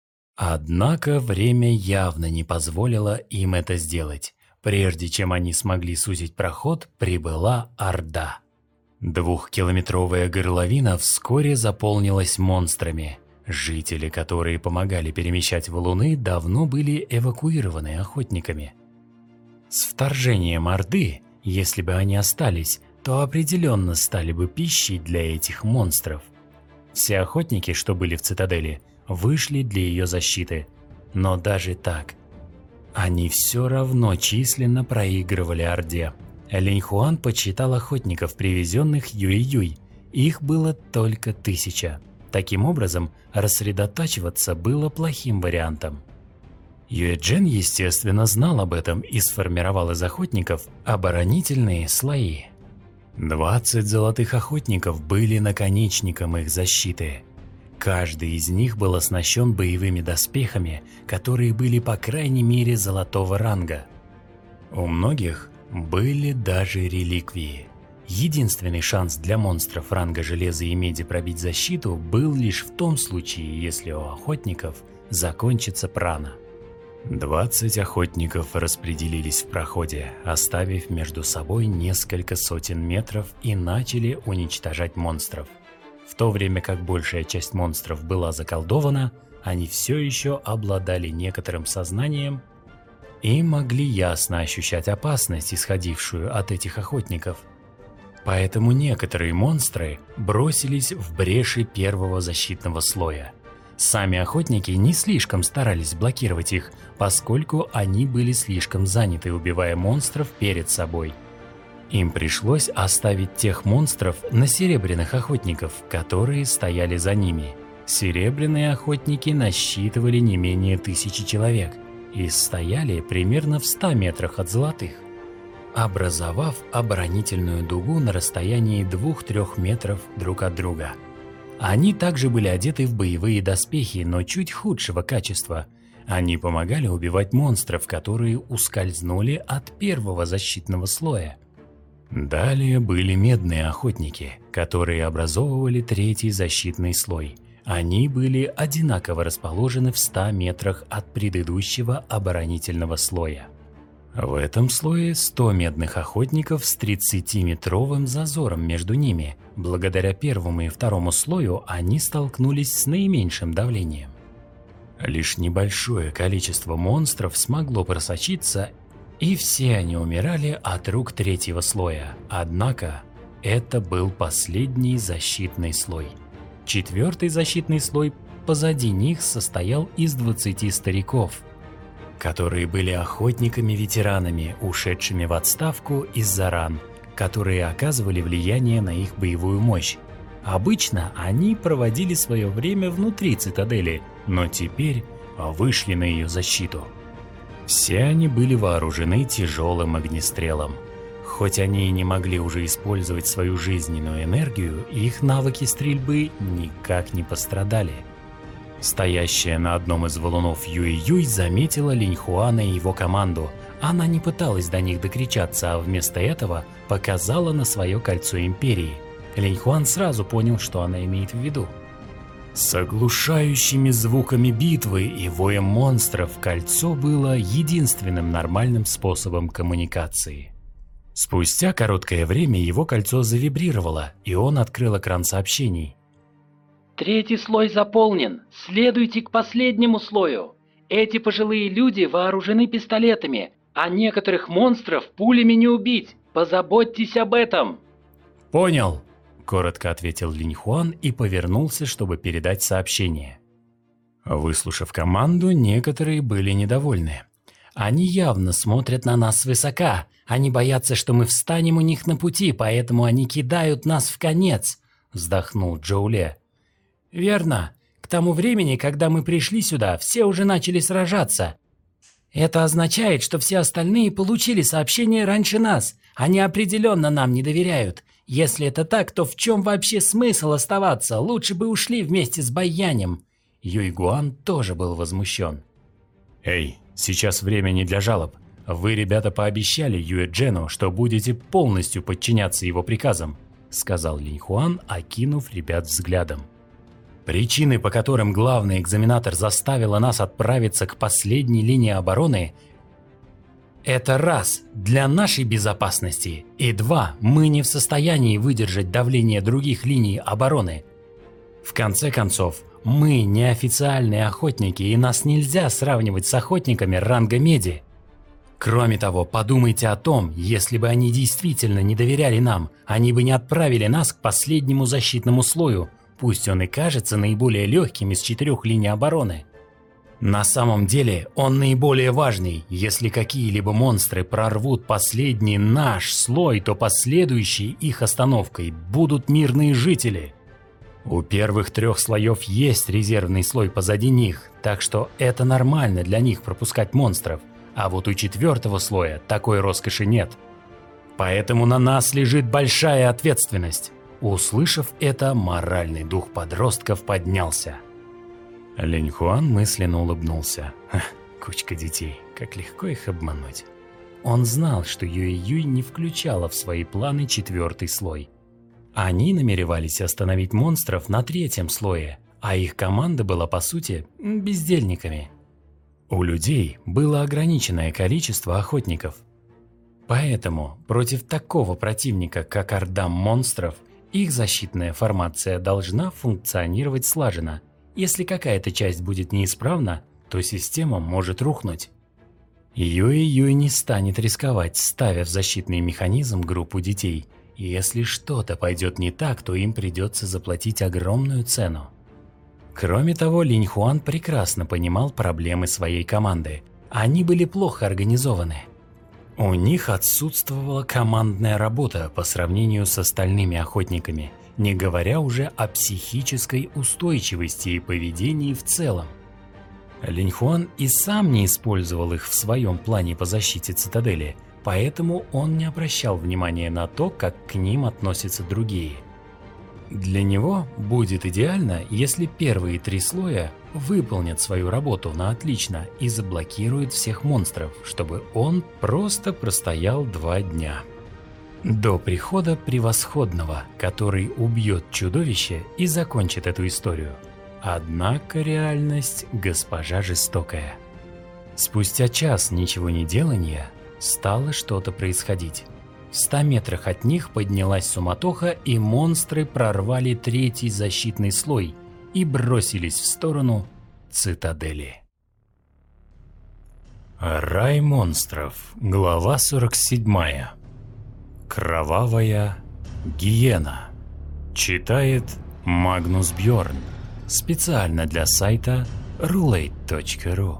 Однако время явно не позволило им это сделать. Прежде чем они смогли сузить проход, прибыла Орда. Двухкилометровая горловина вскоре заполнилась монстрами. Жители, которые помогали перемещать валуны, давно были эвакуированы охотниками. С вторжением Орды, если бы они остались, то определенно стали бы пищей для этих монстров. Все охотники, что были в цитадели, вышли для ее защиты. Но даже так, они все равно численно проигрывали Орде. Линьхуан подсчитал охотников, привезенных Юй-Юй. Их было только тысяча. Таким образом, рассредотачиваться было плохим вариантом. Юэджин, естественно, знал об этом и сформировал из охотников оборонительные слои. двадцать золотых охотников были наконечником их защиты. Каждый из них был оснащен боевыми доспехами, которые были по крайней мере золотого ранга. У многих были даже реликвии. Единственный шанс для монстров ранга железа и меди пробить защиту был лишь в том случае, если у охотников закончится прана. двадцать охотников распределились в проходе, оставив между собой несколько сотен метров, и начали уничтожать монстров. В то время как большая часть монстров была заколдована, они все еще обладали некоторым сознанием и могли ясно ощущать опасность, исходившую от этих охотников. Поэтому некоторые монстры бросились в бреши первого защитного слоя. Сами охотники не слишком старались блокировать их, поскольку они были слишком заняты, убивая монстров перед собой. Им пришлось оставить тех монстров на серебряных охотников, которые стояли за ними. Серебряные охотники насчитывали не менее тысячи человек и стояли примерно в ста метрах от золотых, образовав оборонительную дугу на расстоянии двух-трёх метров друг от друга. Они также были одеты в боевые доспехи, но чуть худшего качества. Они помогали убивать монстров, которые ускользнули от первого защитного слоя. Далее были медные охотники, которые образовывали третий защитный слой. Они были одинаково расположены в ста метрах от предыдущего оборонительного слоя. В этом слое сто медных охотников с тридцатиметровым зазором между ними. Благодаря первому и второму слою они столкнулись с наименьшим давлением. Лишь небольшое количество монстров смогло просочиться, и все они умирали от рук третьего слоя. Однако это был последний защитный слой. Четвертый защитный слой позади них состоял из двадцати стариков, которые были охотниками-ветеранами, ушедшими в отставку из-за ран, которые оказывали влияние на их боевую мощь. Обычно они проводили свое время внутри цитадели, но теперь вышли на ее защиту. Все они были вооружены тяжелым огнестрелом. Хоть они и не могли уже использовать свою жизненную энергию, их навыки стрельбы никак не пострадали. Стоящая на одном из валунов Юй-Юй заметила Линьхуана и его команду. Она не пыталась до них докричаться, а вместо этого показала на свое кольцо Империи. Линьхуан сразу понял, что она имеет в виду. С оглушающими звуками битвы и воем монстров кольцо было единственным нормальным способом коммуникации. Спустя короткое время его кольцо завибрировало, и он открыл экран сообщений. Третий слой заполнен. Следуйте к последнему слою. Эти пожилые люди вооружены пистолетами, а некоторых монстров пулями не убить. Позаботьтесь об этом. Понял, коротко ответил Линьхуан и повернулся, чтобы передать сообщение. Выслушав команду, некоторые были недовольны. Они явно смотрят на нас свысока. Они боятся, что мы встанем у них на пути, поэтому они кидают нас в конец, вздохнул Джоуле. Верно. К тому времени, когда мы пришли сюда, все уже начали сражаться. Это означает, что все остальные получили сообщение раньше нас. Они определенно нам не доверяют. Если это так, то в чем вообще смысл оставаться? Лучше бы ушли вместе с Байянем. Юйгуан тоже был возмущен. Эй, сейчас время не для жалоб. Вы, ребята, пообещали Юэ-Джену, что будете полностью подчиняться его приказам, сказал Линьхуан, окинув ребят взглядом. Причины, по которым главный экзаменатор заставила нас отправиться к последней линии обороны, это раз, для нашей безопасности, и два, мы не в состоянии выдержать давление других линий обороны. В конце концов, мы неофициальные охотники, и нас нельзя сравнивать с охотниками ранга меди. Кроме того, подумайте о том, если бы они действительно не доверяли нам, они бы не отправили нас к последнему защитному слою, пусть он и кажется наиболее легким из четырех линий обороны. На самом деле он наиболее важный. Если какие-либо монстры прорвут последний наш слой, то последующей их остановкой будут мирные жители. У первых трех слоев есть резервный слой позади них, так что это нормально для них пропускать монстров, а вот у четвертого слоя такой роскоши нет. Поэтому на нас лежит большая ответственность. Услышав это, моральный дух подростков поднялся. Линьхуан мысленно улыбнулся. Ха, кучка детей, как легко их обмануть. Он знал, что Юэ-Юй не включала в свои планы четвертый слой. Они намеревались остановить монстров на третьем слое, а их команда была, по сути, бездельниками. У людей было ограниченное количество охотников. Поэтому против такого противника, как орда монстров, их защитная формация должна функционировать слаженно. Если какая-то часть будет неисправна, то система может рухнуть. Юэ-Юй не станет рисковать, ставя в защитный механизм группу детей. И если что-то пойдет не так, то им придется заплатить огромную цену. Кроме того, Линьхуан прекрасно понимал проблемы своей команды. Они были плохо организованы. У них отсутствовала командная работа по сравнению с остальными охотниками, не говоря уже о психической устойчивости и поведении в целом. Линьхуан и сам не использовал их в своем плане по защите цитадели, поэтому он не обращал внимания на то, как к ним относятся другие. Для него будет идеально, если первые три слоя выполнят свою работу на отлично и заблокируют всех монстров, чтобы он просто простоял два дня. До прихода превосходного, который убьет чудовище и закончит эту историю. Однако реальность госпожа жестокая. Спустя час ничего не делания, Стало что-то происходить. В ста метрах от них поднялась суматоха, и монстры прорвали третий защитный слой и бросились в сторону цитадели. Рай монстров. Глава сорок седьмая. Кровавая гиена. Читает Магнус Бьорн. Специально для сайта рулейт точка ру.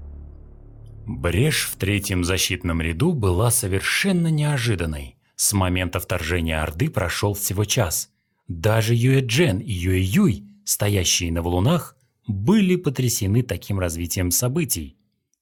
Брешь в третьем защитном ряду была совершенно неожиданной. С момента вторжения Орды прошел всего час. Даже Юэ-Джен и Юэ-Юй, стоящие на валунах, были потрясены таким развитием событий.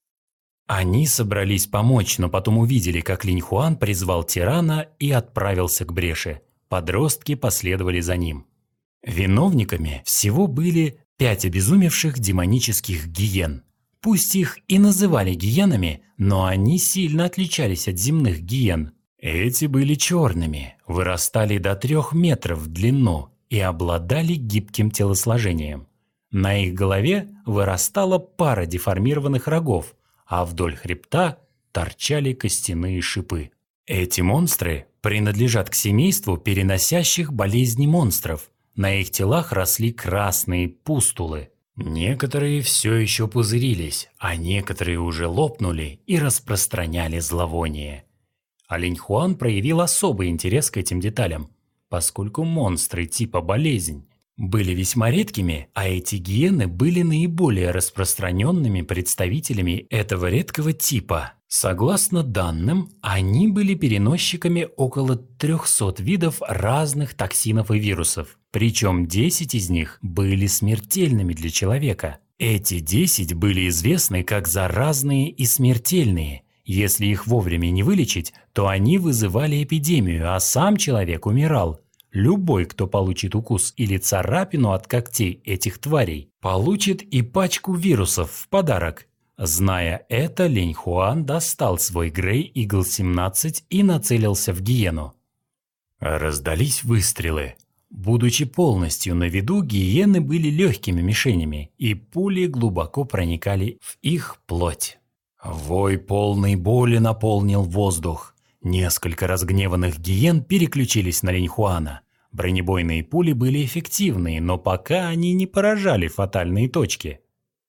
Они собрались помочь, но потом увидели, как Линь-Хуан призвал тирана и отправился к бреше. Подростки последовали за ним. Виновниками всего были пять обезумевших демонических гиен. Пусть их и называли гиенами, но они сильно отличались от земных гиен. Эти были черными, вырастали до трех метров в длину и обладали гибким телосложением. На их голове вырастала пара деформированных рогов, а вдоль хребта торчали костяные шипы. Эти монстры принадлежат к семейству переносящих болезни монстров. На их телах росли красные пустулы. Некоторые все еще пузырились, а некоторые уже лопнули и распространяли зловоние. А Линь-Хуан проявил особый интерес к этим деталям, поскольку монстры типа болезнь были весьма редкими, а эти гиены были наиболее распространенными представителями этого редкого типа. Согласно данным, они были переносчиками около трехсот видов разных токсинов и вирусов, причем десять из них были смертельными для человека. Эти десять были известны как заразные и смертельные. Если их вовремя не вылечить, то они вызывали эпидемию, а сам человек умирал. Любой, кто получит укус или царапину от когтей этих тварей, получит и пачку вирусов в подарок. Зная это, Линь-Хуан достал свой Grey Eagle семнадцать и нацелился в гиену. Раздались выстрелы. Будучи полностью на виду, гиены были легкими мишенями, и пули глубоко проникали в их плоть. Вой полной боли наполнил воздух. Несколько разгневанных гиен переключились на Линь-Хуана. Бронебойные пули были эффективные, но пока они не поражали фатальные точки.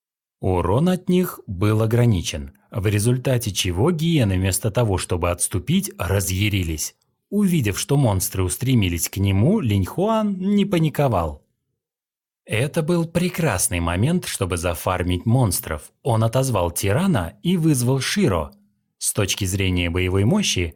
Урон от них был ограничен, в результате чего гиены вместо того, чтобы отступить, разъярились. Увидев, что монстры устремились к нему, Линь-Хуан не паниковал. Это был прекрасный момент, чтобы зафармить монстров. Он отозвал тирана и вызвал Широ. С точки зрения боевой мощи,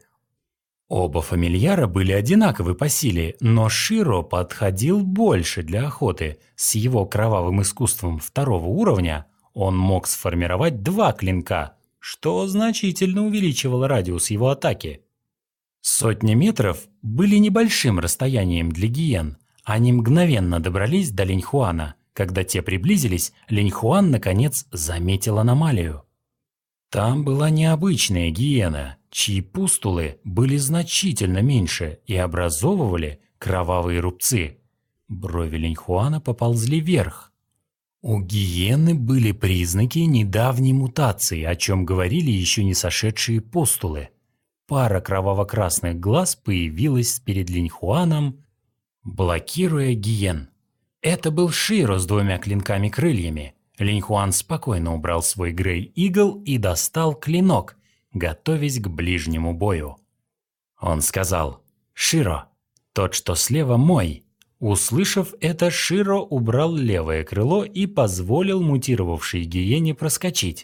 оба фамильяра были одинаковы по силе, но Широ подходил больше для охоты. С его кровавым искусством второго уровня он мог сформировать два клинка, что значительно увеличивало радиус его атаки. Сотни метров были небольшим расстоянием для гиен. Они мгновенно добрались до Линь-Хуана. Когда те приблизились, Линь-Хуан наконец заметил аномалию. Там была необычная гиена, чьи пустулы были значительно меньше и образовывали кровавые рубцы. Брови Линь-Хуана поползли вверх. У гиены были признаки недавней мутации, о чем говорили еще не сошедшие пустулы. Пара кроваво-красных глаз появилась перед Линь-Хуаном, блокируя гиен. Это был Широ с двумя клинками-крыльями. Линь-Хуан спокойно убрал свой Grey Eagle и достал клинок, готовясь к ближнему бою. Он сказал: «Широ, тот, что слева, мой». Услышав это, Широ убрал левое крыло и позволил мутировавшей гиене проскочить.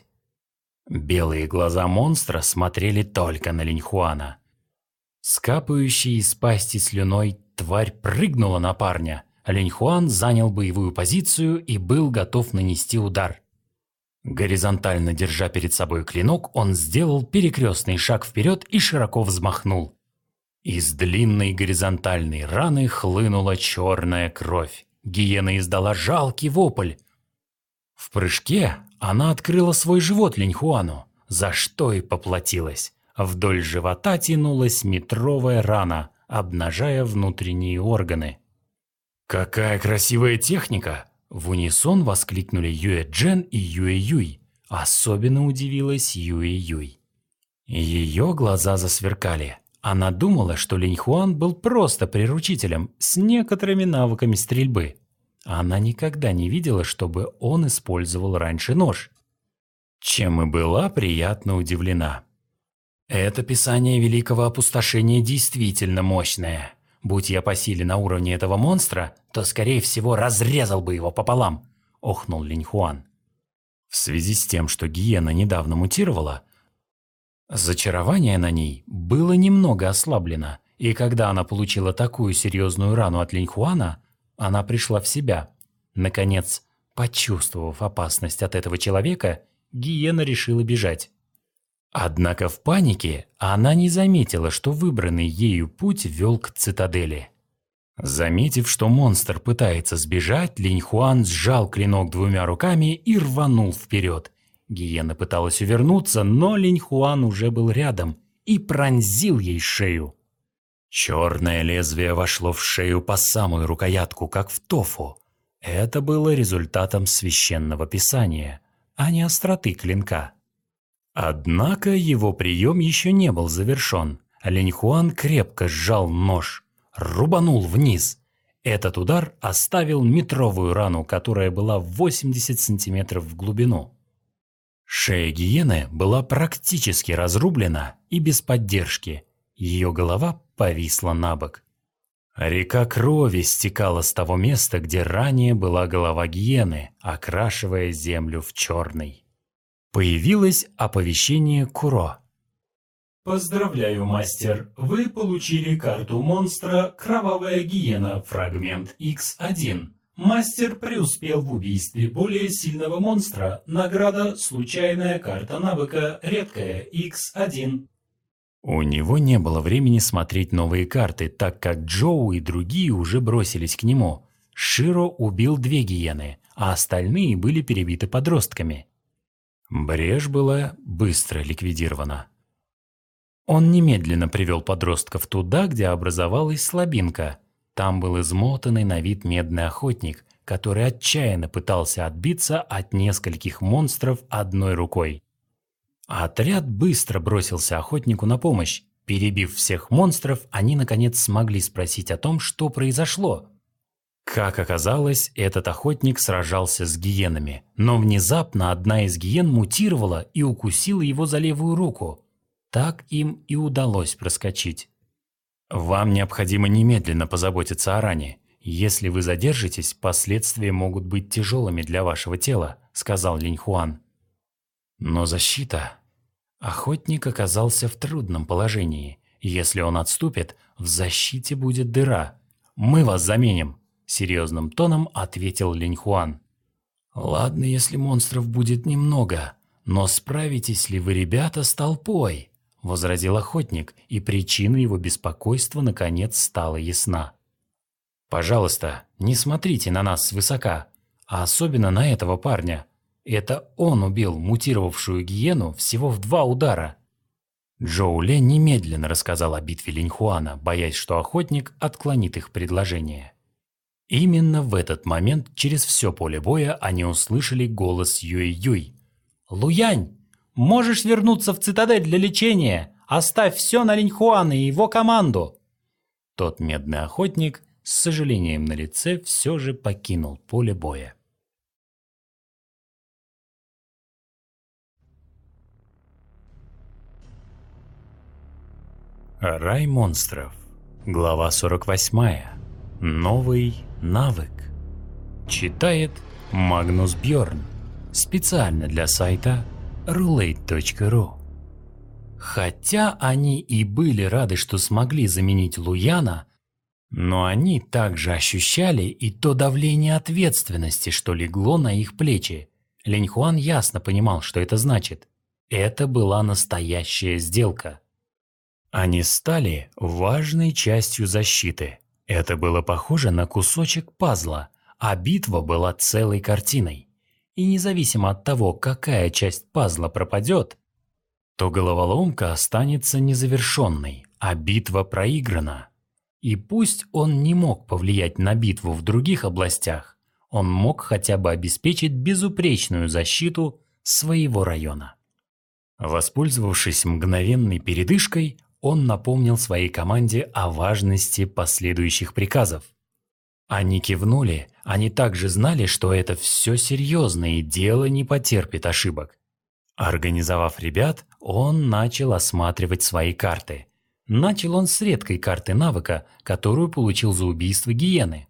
Белые глаза монстра смотрели только на Линь-Хуана. С капающей из пасти слюной тварь прыгнула на парня. Линь-Хуан занял боевую позицию и был готов нанести удар. Горизонтально держа перед собой клинок, он сделал перекрестный шаг вперед и широко взмахнул. Из длинной горизонтальной раны хлынула черная кровь. Гиена издала жалкий вопль. В прыжке она открыла свой живот Линь-Хуану, за что и поплатилась. Вдоль живота тянулась метровая рана, обнажая внутренние органы. «Какая красивая техника!» – в унисон воскликнули Юэ-Джен и Юэ-Юй. Особенно удивилась Юэ-Юй. Ее глаза засверкали. Она думала, что Линьхуан был просто приручителем с некоторыми навыками стрельбы. Она никогда не видела, чтобы он использовал раньше нож, чем и была приятно удивлена. Это писание Великого Опустошения действительно мощное. Будь я по силе на уровне этого монстра, то, скорее всего, разрезал бы его пополам, охнул Линьхуан. В связи с тем, что гиена недавно мутировала, зачарование на ней было немного ослаблено, и когда она получила такую серьезную рану от Линьхуана, она пришла в себя. Наконец, почувствовав опасность от этого человека, гиена решила бежать. Однако в панике она не заметила, что выбранный ею путь вел к цитадели. Заметив, что монстр пытается сбежать, Линьхуан сжал клинок двумя руками и рванул вперед. Гиена пыталась увернуться, но Линьхуан уже был рядом и пронзил ей шею. Черное лезвие вошло в шею по самую рукоятку, как в тофу. Это было результатом священного писания, а не остроты клинка. Однако его прием еще не был завершен. Линьхуан крепко сжал нож, рубанул вниз. Этот удар оставил метровую рану, которая была восемьдесят сантиметров в глубину. Шея гиены была практически разрублена и без поддержки. Ее голова повисла на бок. Река крови стекала с того места, где ранее была голова гиены, окрашивая землю в черный. Появилось оповещение Куро. Поздравляю, мастер! Вы получили карту монстра «Кровавая гиена», фрагмент икс один. Мастер преуспел в убийстве более сильного монстра. Награда «Случайная карта навыка редкая» икс один. У него не было времени смотреть новые карты, так как Джоу и другие уже бросились к нему. Широ убил две гиены, а остальные были перебиты подростками. Брешь была быстро ликвидирована. Он немедленно привел подростков туда, где образовалась слабинка. Там был измотанный на вид медный охотник, который отчаянно пытался отбиться от нескольких монстров одной рукой. Отряд быстро бросился охотнику на помощь. Перебив всех монстров, они наконец смогли спросить о том, что произошло. Как оказалось, этот охотник сражался с гиенами, но внезапно одна из гиен мутировала и укусила его за левую руку. Так им и удалось проскочить. Вам необходимо немедленно позаботиться о ране. Если вы задержитесь, последствия могут быть тяжелыми для вашего тела, сказал Линьхуан. Но защита... Охотник оказался в трудном положении. Если он отступит, в защите будет дыра. Мы вас заменим, серьезным тоном ответил Линьхуан. Ладно, если монстров будет немного, но справитесь ли вы, ребята, с толпой? Возразил охотник, и причина его беспокойства наконец стала ясна. Пожалуйста, не смотрите на нас свысока, а особенно на этого парня. Это он убил мутировавшую гиену всего в два удара. Джоу Ле немедленно рассказал о битве Линьхуана, боясь, что охотник отклонит их предложение. Именно в этот момент через все поле боя они услышали голос Юй-Юй. «Луянь, можешь вернуться в цитадель для лечения? Оставь все на Линьхуана и его команду!» Тот медный охотник с сожалением на лице все же покинул поле боя. Рай монстров. Глава сорок восемь. Новый навык. Читает Магнус Бьорн. Специально для сайта рулейт точка ру. Хотя они и были рады, что смогли заменить Луяна, но они также ощущали и то давление ответственности, что легло на их плечи. Линьхуан ясно понимал, что это значит. Это была настоящая сделка. Они стали важной частью защиты. Это было похоже на кусочек пазла, а битва была целой картиной. И независимо от того, какая часть пазла пропадет, то головоломка останется незавершенной, а битва проиграна. И пусть он не мог повлиять на битву в других областях, он мог хотя бы обеспечить безупречную защиту своего района. Воспользовавшись мгновенной передышкой, он напомнил своей команде о важности последующих приказов. Они кивнули, они также знали, что это все серьезно и дело не потерпит ошибок. Организовав ребят, он начал осматривать свои карты. Начал он с редкой карты навыка, которую получил за убийство гиены.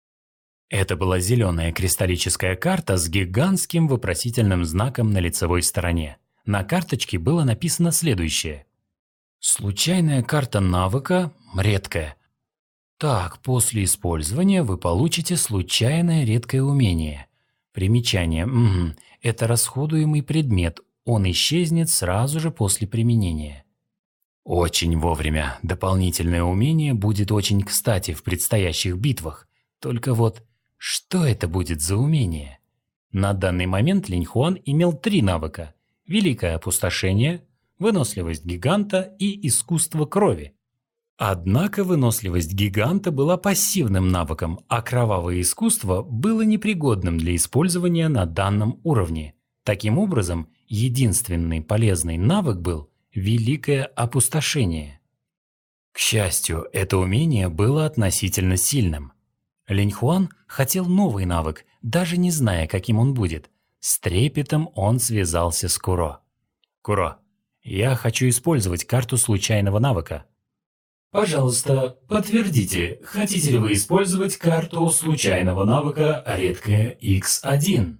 Это была зеленая кристаллическая карта с гигантским вопросительным знаком на лицевой стороне. На карточке было написано следующее. Случайная карта навыка редкая. Так, после использования вы получите случайное редкое умение. Примечание. Угу. Это расходуемый предмет. Он исчезнет сразу же после применения. Очень вовремя. Дополнительное умение будет очень кстати в предстоящих битвах. Только вот, что это будет за умение? На данный момент Линьхуан имел три навыка. Великое опустошение, выносливость гиганта и искусство крови. Однако выносливость гиганта была пассивным навыком, а кровавое искусство было непригодным для использования на данном уровне. Таким образом, единственный полезный навык был великое опустошение. К счастью, это умение было относительно сильным. Линьхуан хотел новый навык, даже не зная, каким он будет. С трепетом он связался с Куро. «Куро, я хочу использовать карту случайного навыка». «Пожалуйста, подтвердите, хотите ли вы использовать карту случайного навыка редкая икс один?»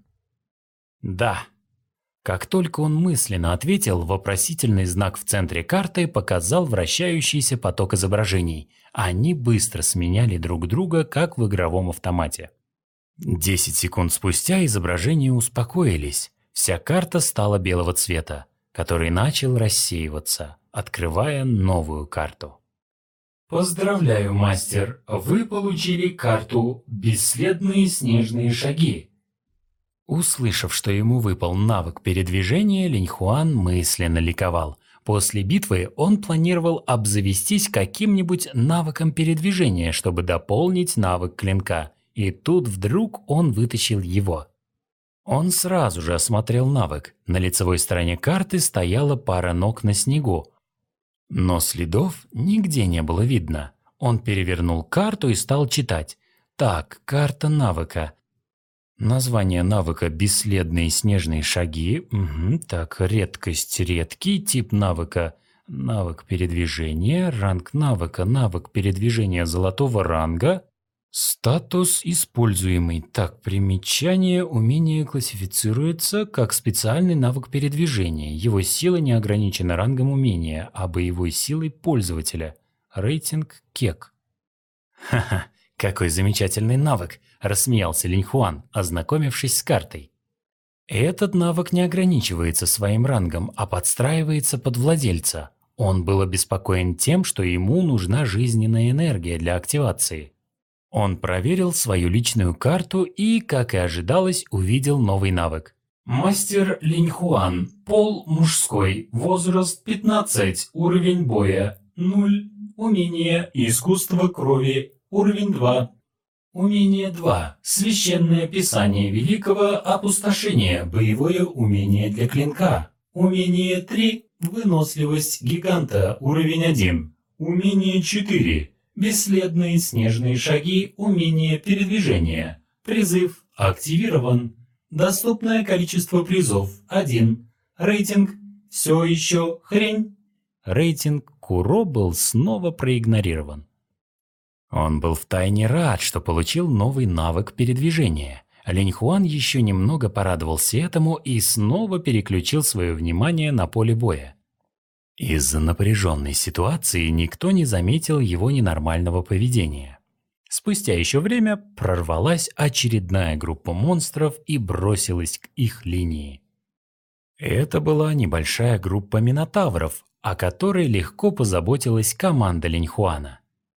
«Да». Как только он мысленно ответил, вопросительный знак в центре карты показал вращающийся поток изображений. Они быстро сменяли друг друга, как в игровом автомате. Десять секунд спустя изображения успокоились. Вся карта стала белого цвета, который начал рассеиваться, открывая новую карту. «Поздравляю, мастер! Вы получили карту «Бесследные снежные шаги». Услышав, что ему выпал навык передвижения, Линьхуан мысленно ликовал. После битвы он планировал обзавестись каким-нибудь навыком передвижения, чтобы дополнить навык клинка. И тут вдруг он вытащил его. Он сразу же осмотрел навык. На лицевой стороне карты стояла пара ног на снегу. Но следов нигде не было видно. Он перевернул карту и стал читать. Так, карта навыка. Название навыка «Бесследные снежные шаги». Угу, так, редкость «Редкий». Тип навыка «Навык передвижения». Ранг навыка «Навык передвижения золотого ранга». Статус используемый. Так, примечание. Умение классифицируется как специальный навык передвижения. Его сила не ограничена рангом умения, а боевой силой пользователя. Рейтинг Кек. Ха-ха, какой замечательный навык, рассмеялся Линьхуан, ознакомившись с картой. Этот навык не ограничивается своим рангом, а подстраивается под владельца. Он был обеспокоен тем, что ему нужна жизненная энергия для активации. Он проверил свою личную карту и, как и ожидалось, увидел новый навык. Мастер Линьхуан, пол мужской, возраст пятнадцать, уровень боя ноль, умение искусство крови, уровень два. Умение два, священное писание великого опустошения, боевое умение для клинка. Умение три, выносливость гиганта, уровень один. Умение четыре. Бесследные снежные шаги, умение передвижения. Призыв активирован. Доступное количество призов один. Рейтинг все еще хрень. Рейтинг Куро был снова проигнорирован. Он был втайне рад, что получил новый навык передвижения. Линьхуан еще немного порадовался этому и снова переключил свое внимание на поле боя. Из-за напряженной ситуации никто не заметил его ненормального поведения. Спустя еще время прорвалась очередная группа монстров и бросилась к их линии. Это была небольшая группа минотавров, о которой легко позаботилась команда Линьхуана.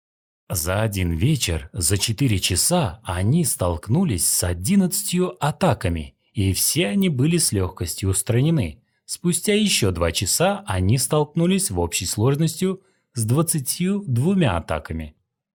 За один вечер, за четыре часа они столкнулись с одиннадцатью атаками, и все они были с легкостью устранены. Спустя еще два часа они столкнулись в общей сложностью с двадцатью двумя атаками.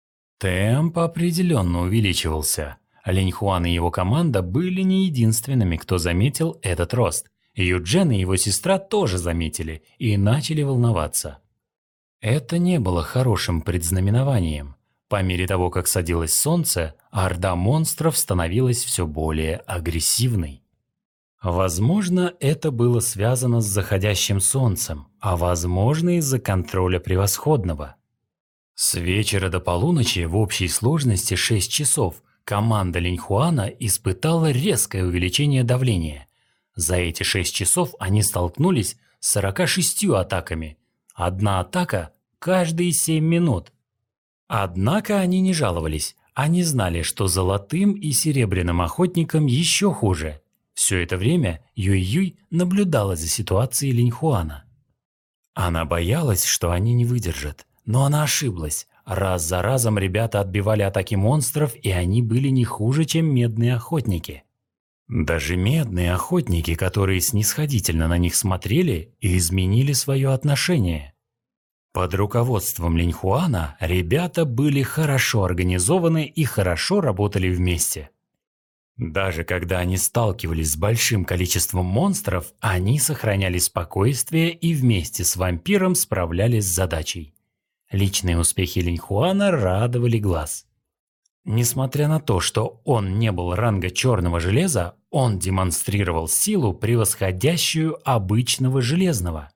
Темп определенно увеличивался. Линьхуан и его команда были не единственными, кто заметил этот рост. Юджен и его сестра тоже заметили и начали волноваться. Это не было хорошим предзнаменованием. По мере того, как садилось солнце, орда монстров становилась все более агрессивной. Возможно, это было связано с заходящим солнцем, а возможно из-за контроля превосходного. С вечера до полуночи в общей сложности шесть часов команда Линьхуана испытала резкое увеличение давления. За эти шесть часов они столкнулись с сорока шестью атаками. Одна атака каждые семь минут. Однако они не жаловались. Они знали, что золотым и серебряным охотникам еще хуже. Все это время Юй-Юй наблюдала за ситуацией Линьхуана. Она боялась, что они не выдержат. Но она ошиблась. Раз за разом ребята отбивали атаки монстров, и они были не хуже, чем медные охотники. Даже медные охотники, которые снисходительно на них смотрели, и изменили свое отношение. Под руководством Линьхуана ребята были хорошо организованы и хорошо работали вместе. Даже когда они сталкивались с большим количеством монстров, они сохраняли спокойствие и вместе с вампиром справлялись с задачей. Личные успехи Линьхуана радовали глаз. Несмотря на то, что он не был ранга черного железа, он демонстрировал силу, превосходящую обычного железного.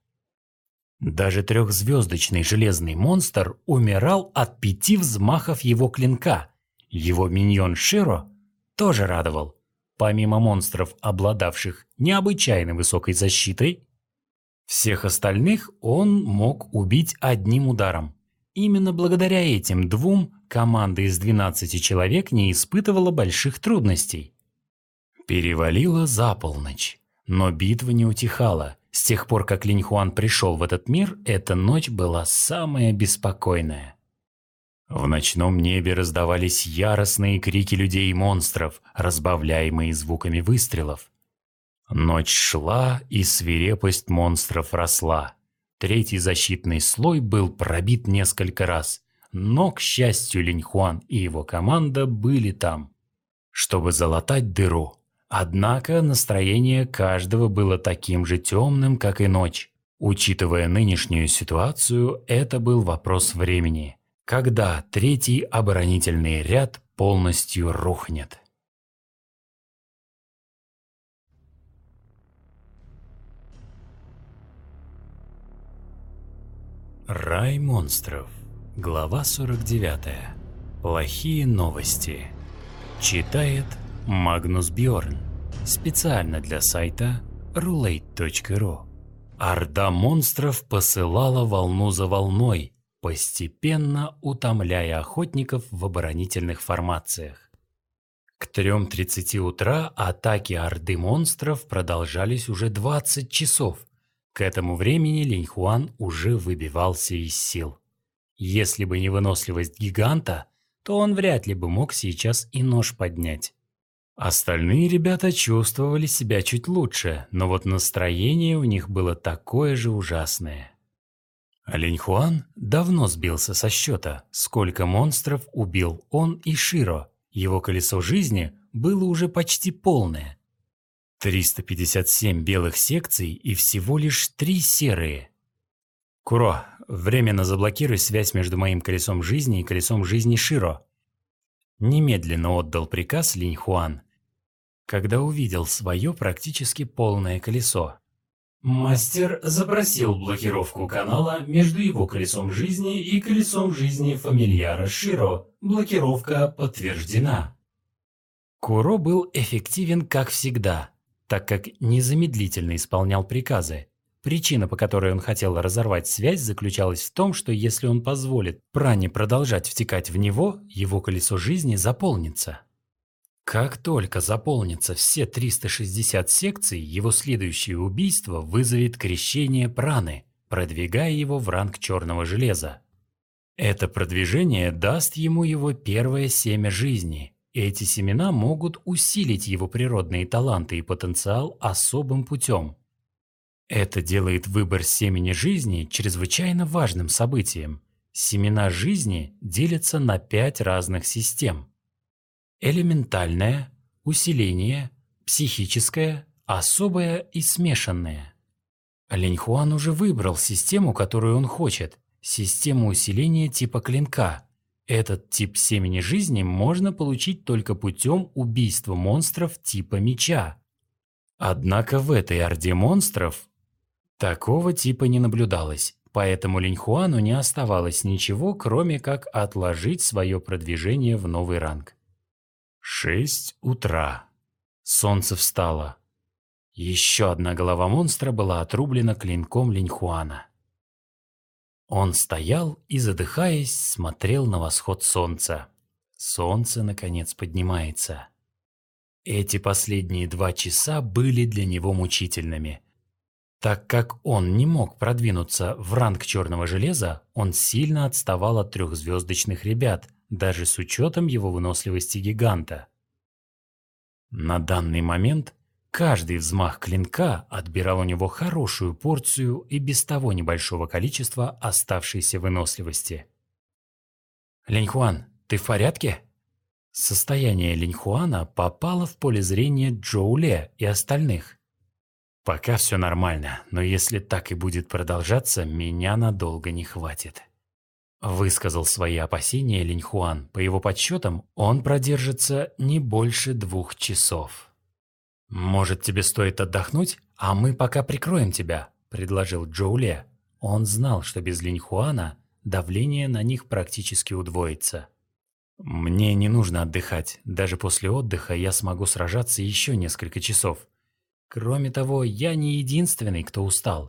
Даже трехзвездочный железный монстр умирал от пяти взмахов его клинка. Его миньон Широ тоже радовал. Помимо монстров, обладавших необычайно высокой защитой, всех остальных он мог убить одним ударом. Именно благодаря этим двум команда из двенадцати человек не испытывала больших трудностей. Перевалило за полночь, но битва не утихала. С тех пор, как Линьхуан пришел в этот мир, эта ночь была самая беспокойная. В ночном небе раздавались яростные крики людей и монстров, разбавляемые звуками выстрелов. Ночь шла, и свирепость монстров росла. Третий защитный слой был пробит несколько раз, но, к счастью, Линьхуан и его команда были там, чтобы залатать дыру. Однако настроение каждого было таким же темным, как и ночь. Учитывая нынешнюю ситуацию, это был вопрос времени, когда третий оборонительный ряд полностью рухнет. Рай монстров. Глава сорок девятая. Плохие новости. Читает Магнус Бьорн. Специально для сайта рулейт точка ру. Орда монстров посылала волну за волной, постепенно утомляя охотников в оборонительных формациях. К трем тридцати утра атаки орды монстров продолжались уже двадцать часов. К этому времени Линьхуан уже выбивался из сил. Если бы не выносливость гиганта, то он вряд ли бы мог сейчас и нож поднять. Остальные ребята чувствовали себя чуть лучше, но вот настроение у них было такое же ужасное. А Линьхуан давно сбился со счета, сколько монстров убил он и Широ. Его колесо жизни было уже почти полное. триста пятьдесят семь белых секций и всего лишь три серые. Куро, временно заблокируй связь между моим колесом жизни и колесом жизни Широ. Немедленно отдал приказ Линьхуан, когда увидел свое практически полное колесо. Мастер запросил блокировку канала между его колесом жизни и колесом жизни фамильяра Широ. Блокировка подтверждена. Куро был эффективен как всегда, так как незамедлительно исполнял приказы. Причина, по которой он хотел разорвать связь, заключалась в том, что если он позволит пране продолжать втекать в него, его колесо жизни заполнится. Как только заполнятся все триста шестьдесят секций, его следующее убийство вызовет крещение праны, продвигая его в ранг черного железа. Это продвижение даст ему его первое семя жизни. Эти семена могут усилить его природные таланты и потенциал особым путем. Это делает выбор семени жизни чрезвычайно важным событием. Семена жизни делятся на пять разных систем: элементальное, усиление, психическое, особое и смешанное. Линьхуан уже выбрал систему, которую он хочет – систему усиления типа клинка. Этот тип семени жизни можно получить только путем убийства монстров типа меча. Однако в этой орде монстров такого типа не наблюдалось, поэтому Линьхуану не оставалось ничего, кроме как отложить свое продвижение в новый ранг. Шесть утра. Солнце встало. Еще одна голова монстра была отрублена клинком Линьхуана. Он стоял и, задыхаясь, смотрел на восход солнца. Солнце, наконец, поднимается. Эти последние два часа были для него мучительными. Так как он не мог продвинуться в ранг черного железа, он сильно отставал от трехзвездочных ребят, даже с учетом его выносливости гиганта. На данный момент каждый взмах клинка отбирал у него хорошую порцию и без того небольшого количества оставшейся выносливости. «Линьхуан, ты в порядке?» Состояние Линьхуана попало в поле зрения Джоу Ле и остальных. «Пока все нормально, но если так и будет продолжаться, меня надолго не хватит», — высказал свои опасения Линьхуан. По его подсчетам, он продержится не больше двух часов. «Может, тебе стоит отдохнуть, а мы пока прикроем тебя», — предложил Джоу Ле. Он знал, что без Линьхуана давление на них практически удвоится. «Мне не нужно отдыхать. Даже после отдыха я смогу сражаться еще несколько часов. Кроме того, я не единственный, кто устал.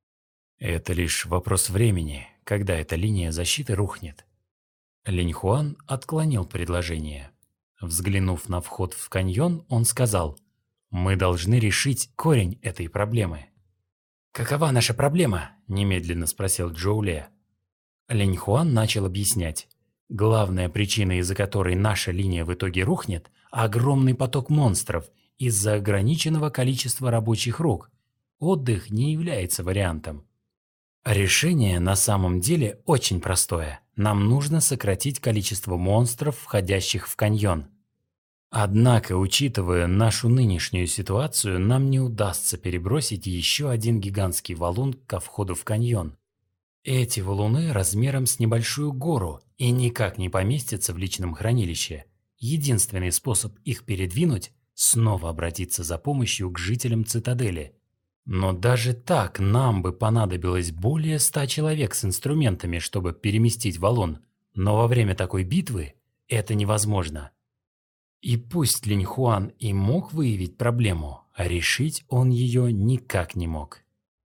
Это лишь вопрос времени, когда эта линия защиты рухнет». Линьхуан отклонил предложение. Взглянув на вход в каньон, он сказал: «Мы должны решить корень этой проблемы». «Какова наша проблема?» – немедленно спросил Джоу Ле. Линьхуан начал объяснять. Главная причина, из-за которой наша линия в итоге рухнет – огромный поток монстров из-за ограниченного количества рабочих рук. Отдых не является вариантом. Решение на самом деле очень простое. Нам нужно сократить количество монстров, входящих в каньон. Однако, учитывая нашу нынешнюю ситуацию, нам не удастся перебросить еще один гигантский валун ко входу в каньон. Эти валуны размером с небольшую гору и никак не поместятся в личном хранилище. Единственный способ их передвинуть – снова обратиться за помощью к жителям цитадели. Но даже так нам бы понадобилось более ста человек с инструментами, чтобы переместить валун. Но во время такой битвы это невозможно. И пусть Линьхуан и мог выявить проблему, а решить он ее никак не мог.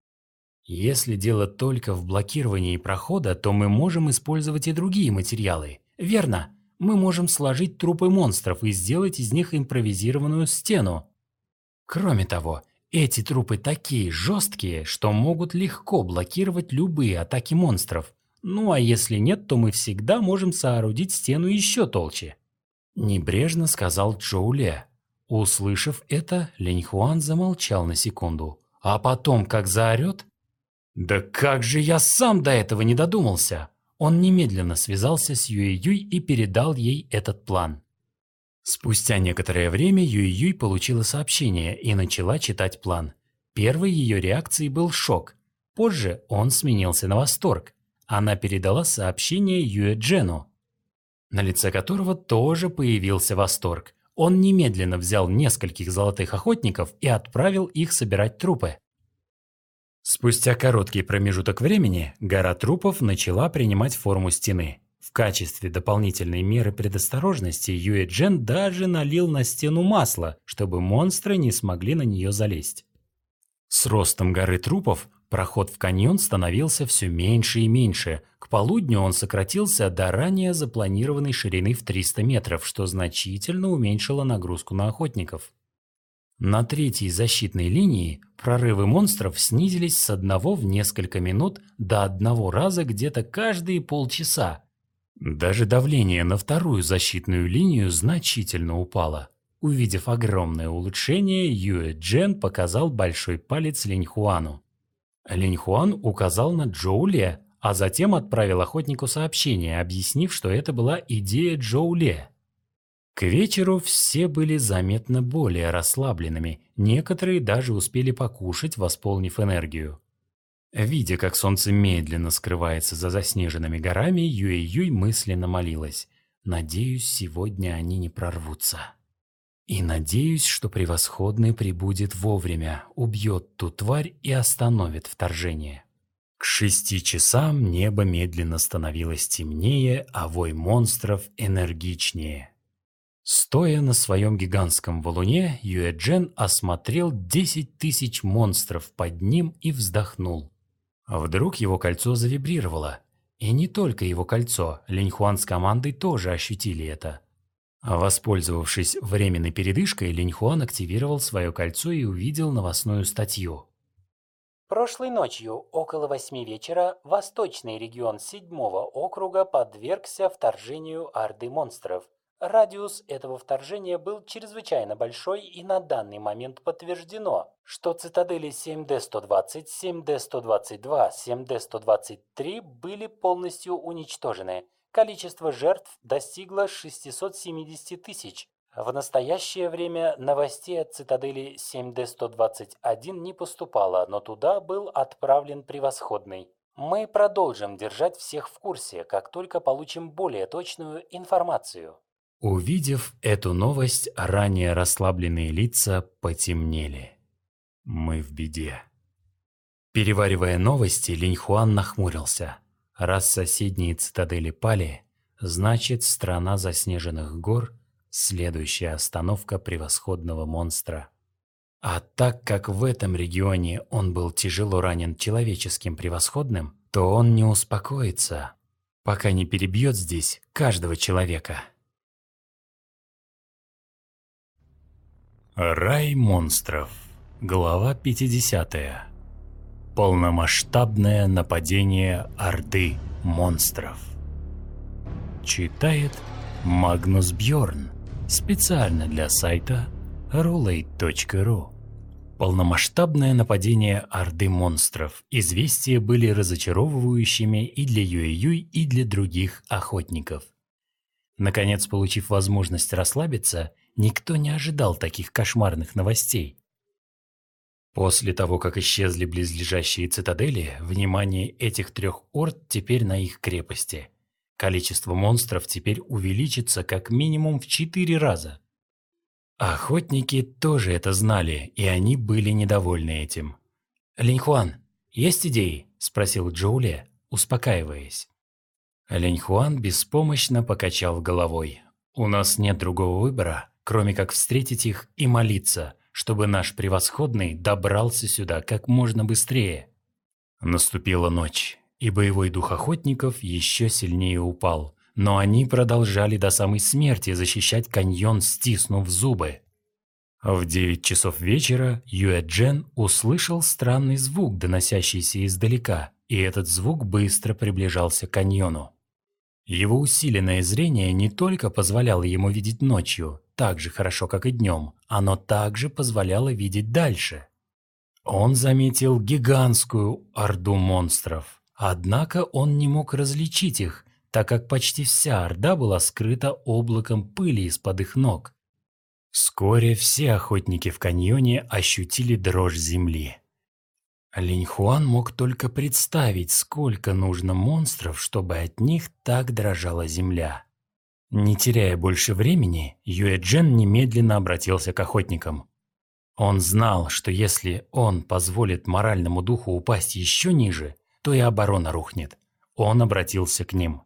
Если дело только в блокировании прохода, то мы можем использовать и другие материалы. Верно, мы можем сложить трупы монстров и сделать из них импровизированную стену. Кроме того, эти трупы такие жесткие, что могут легко блокировать любые атаки монстров. Ну а если нет, то мы всегда можем соорудить стену еще толще. Небрежно сказал Джоу Ле. Услышав это, Линьхуан замолчал на секунду, а потом как заорет: «Да как же я сам до этого не додумался!» Он немедленно связался с Юэ-Юй и передал ей этот план. Спустя некоторое время Юэ-Юй получила сообщение и начала читать план. Первой ее реакцией был шок. Позже он сменился на восторг. Она передала сообщение Юэ-Джену, на лице которого тоже появился восторг. Он немедленно взял нескольких золотых охотников и отправил их собирать трупы. Спустя короткий промежуток времени гора трупов начала принимать форму стены. В качестве дополнительной меры предосторожности Юэ-Джен даже налил на стену масло, чтобы монстры не смогли на нее залезть. С ростом горы трупов проход в каньон становился все меньше и меньше. К полудню он сократился до ранее запланированной ширины в триста метров, что значительно уменьшило нагрузку на охотников. На третьей защитной линии прорывы монстров снизились с одного в несколько минут до одного раза где-то каждые полчаса. Даже давление на вторую защитную линию значительно упало. Увидев огромное улучшение, Юэ-Джен показал большой палец Линьхуану. Линьхуан указал на Джоу Ле, а затем отправил охотнику сообщение, объяснив, что это была идея Джоу Ле. К вечеру все были заметно более расслабленными, некоторые даже успели покушать, восполнив энергию. Видя, как солнце медленно скрывается за заснеженными горами, Юэ-Юй мысленно молилась: «Надеюсь, сегодня они не прорвутся. И надеюсь, что превосходный прибудет вовремя, убьет ту тварь и остановит вторжение». К шести часам небо медленно становилось темнее, а вой монстров энергичнее. Стоя на своем гигантском валуне, Юэ-Джен осмотрел десять тысяч монстров под ним и вздохнул. Вдруг его кольцо завибрировало. И не только его кольцо, Линьхуан с командой тоже ощутили это. Воспользовавшись временной передышкой, Линьхуан активировал свое кольцо и увидел новостную статью. Прошлой ночью, около восьми вечера, восточный регион седьмого округа подвергся вторжению орды монстров. Радиус этого вторжения был чрезвычайно большой, и на данный момент подтверждено, что цитадели семь дэ сто двадцать, семь дэ сто двадцать два, семь дэ сто двадцать три были полностью уничтожены. Количество жертв достигло шестисот семидесяти тысяч. В настоящее время новостей от цитадели семь дэ сто двадцать один не поступало, но туда был отправлен превосходный. Мы продолжим держать всех в курсе, как только получим более точную информацию. Увидев эту новость, ранее расслабленные лица потемнели. Мы в беде. Переваривая новости, Линьхуан нахмурился. Раз соседние цитадели пали, значит, страна заснеженных гор – следующая остановка превосходного монстра. А так как в этом регионе он был тяжело ранен человеческим превосходным, то он не успокоится, пока не перебьет здесь каждого человека. Рай монстров. Глава пятидесятая. Полномасштабное нападение орды монстров. Читает Магнус Бьорн. Специально для сайта рулейт точка ру. Полномасштабное нападение орды монстров. Известия были разочаровывающими и для Юэ-Юй, и для других охотников. Наконец, получив возможность расслабиться, никто не ожидал таких кошмарных новостей. После того, как исчезли близлежащие цитадели, внимание этих трех орд теперь на их крепости. Количество монстров теперь увеличится как минимум в четыре раза. Охотники тоже это знали, и они были недовольны этим. «Линьхуан, есть идеи?» – спросил Джоуле, успокаиваясь. Линьхуан беспомощно покачал головой. «У нас нет другого выбора, кроме как встретить их и молиться, чтобы наш превосходный добрался сюда как можно быстрее». Наступила ночь, и боевой дух охотников еще сильнее упал, но они продолжали до самой смерти защищать каньон, стиснув зубы. В девять часов вечера Юэ-Джен услышал странный звук, доносящийся издалека, и этот звук быстро приближался к каньону. Его усиленное зрение не только позволяло ему видеть ночью, так же хорошо, как и днем, оно также позволяло видеть дальше. Он заметил гигантскую орду монстров, однако он не мог различить их, так как почти вся орда была скрыта облаком пыли из-под их ног. Вскоре все охотники в каньоне ощутили дрожь земли. Линьхуан мог только представить, сколько нужно монстров, чтобы от них так дрожала земля. Не теряя больше времени, Юэ-Джен немедленно обратился к охотникам. Он знал, что если он позволит моральному духу упасть еще ниже, то и оборона рухнет. Он обратился к ним.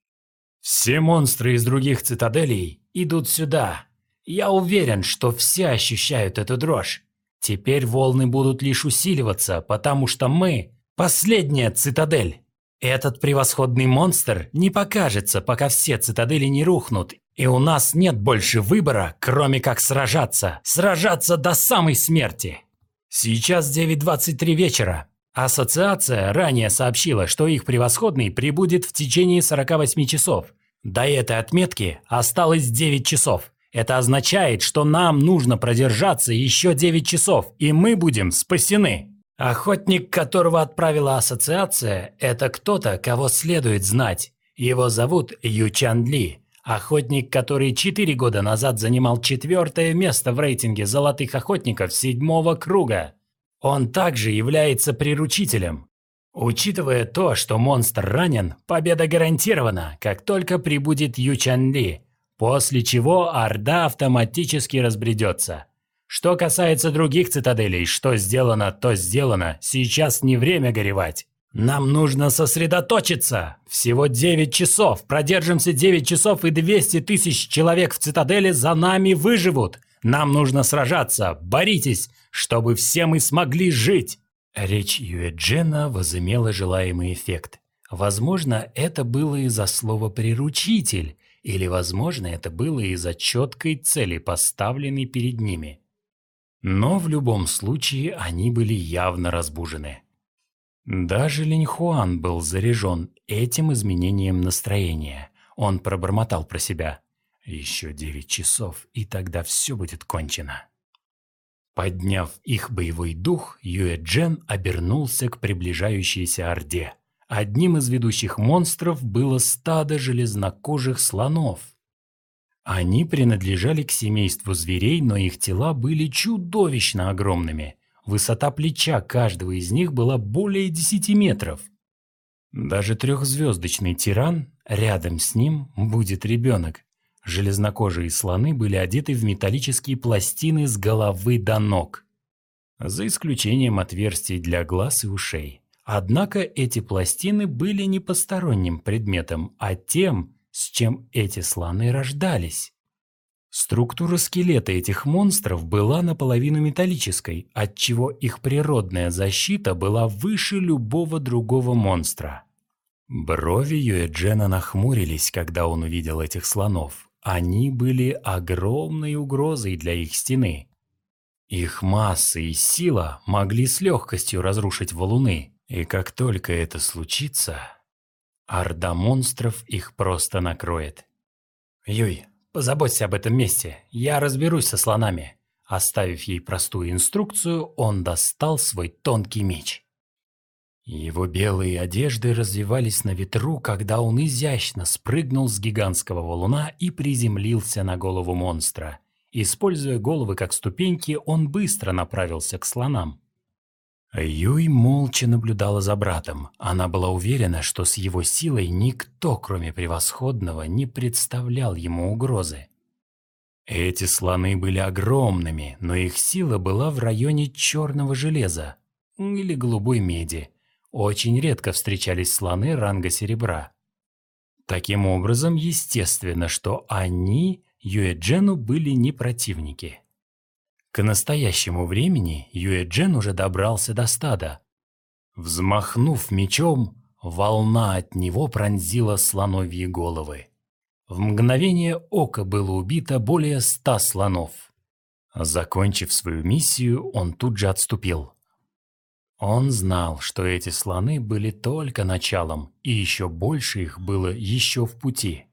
«Все монстры из других цитаделей идут сюда. Я уверен, что все ощущают эту дрожь. Теперь волны будут лишь усиливаться, потому что мы – последняя цитадель. Этот превосходный монстр не покажется, пока все цитадели не рухнут, и у нас нет больше выбора, кроме как сражаться. Сражаться до самой смерти. Сейчас девять двадцать три вечера. Ассоциация ранее сообщила, что их превосходный прибудет в течение сорока восьми часов. До этой отметки осталось девять часов. Это означает, что нам нужно продержаться еще девять часов, и мы будем спасены. Охотник, которого отправила ассоциация, это кто-то, кого следует знать. Его зовут Ю Чан Ли. Охотник, который четыре года назад занимал четвертое место в рейтинге золотых охотников седьмого круга. Он также является приручителем. Учитывая то, что монстр ранен, победа гарантирована, как только прибудет Ю Чан Ли, после чего Орда автоматически разбредется. Что касается других цитаделей, что сделано, то сделано, сейчас не время горевать. Нам нужно сосредоточиться. Всего девять часов. Продержимся девять часов, и двести тысяч человек в цитадели за нами выживут. Нам нужно сражаться. Боритесь, чтобы все мы смогли жить. Речь Юэ Джена возымела желаемый эффект. Возможно, это было из-за слова «приручитель», или, возможно, это было из-за четкой цели, поставленной перед ними. Но в любом случае они были явно разбужены. Даже Линь Хуан был заряжен этим изменением настроения. Он пробормотал про себя: «Еще девять часов, и тогда все будет кончено». Подняв их боевой дух, Юэ Джен обернулся к приближающейся Орде. Одним из ведущих монстров было стадо железнокожих слонов. Они принадлежали к семейству зверей, но их тела были чудовищно огромными. Высота плеча каждого из них была более десяти метров. Даже трехзвездочный тиран, рядом с ним будет ребенок. Железнокожие слоны были одеты в металлические пластины с головы до ног, за исключением отверстий для глаз и ушей. Однако эти пластины были не посторонним предметом, а тем, с чем эти слоны рождались. Структура скелета этих монстров была наполовину металлической, отчего их природная защита была выше любого другого монстра. Брови Юэ Джена нахмурились, когда он увидел этих слонов. Они были огромной угрозой для их стены. Их масса и сила могли с легкостью разрушить валуны, и как только это случится, орда монстров их просто накроет. «Юй, позаботься об этом месте, я разберусь со слонами». Оставив ей простую инструкцию, он достал свой тонкий меч. Его белые одежды развивались на ветру, когда он изящно спрыгнул с гигантского валуна и приземлился на голову монстра. Используя головы как ступеньки, он быстро направился к слонам. Юй молча наблюдала за братом. Она была уверена, что с его силой никто, кроме превосходного, не представлял ему угрозы. Эти слоны были огромными, но их сила была в районе черного железа или голубой меди. Очень редко встречались слоны ранга серебра. Таким образом, естественно, что они Юэ Джену были не противники. К настоящему времени Юэ Джен уже добрался до стада. Взмахнув мечом, волна от него пронзила слоновьи головы. В мгновение ока было убито более ста слонов. Закончив свою миссию, он тут же отступил. Он знал, что эти слоны были только началом, и еще больше их было еще в пути.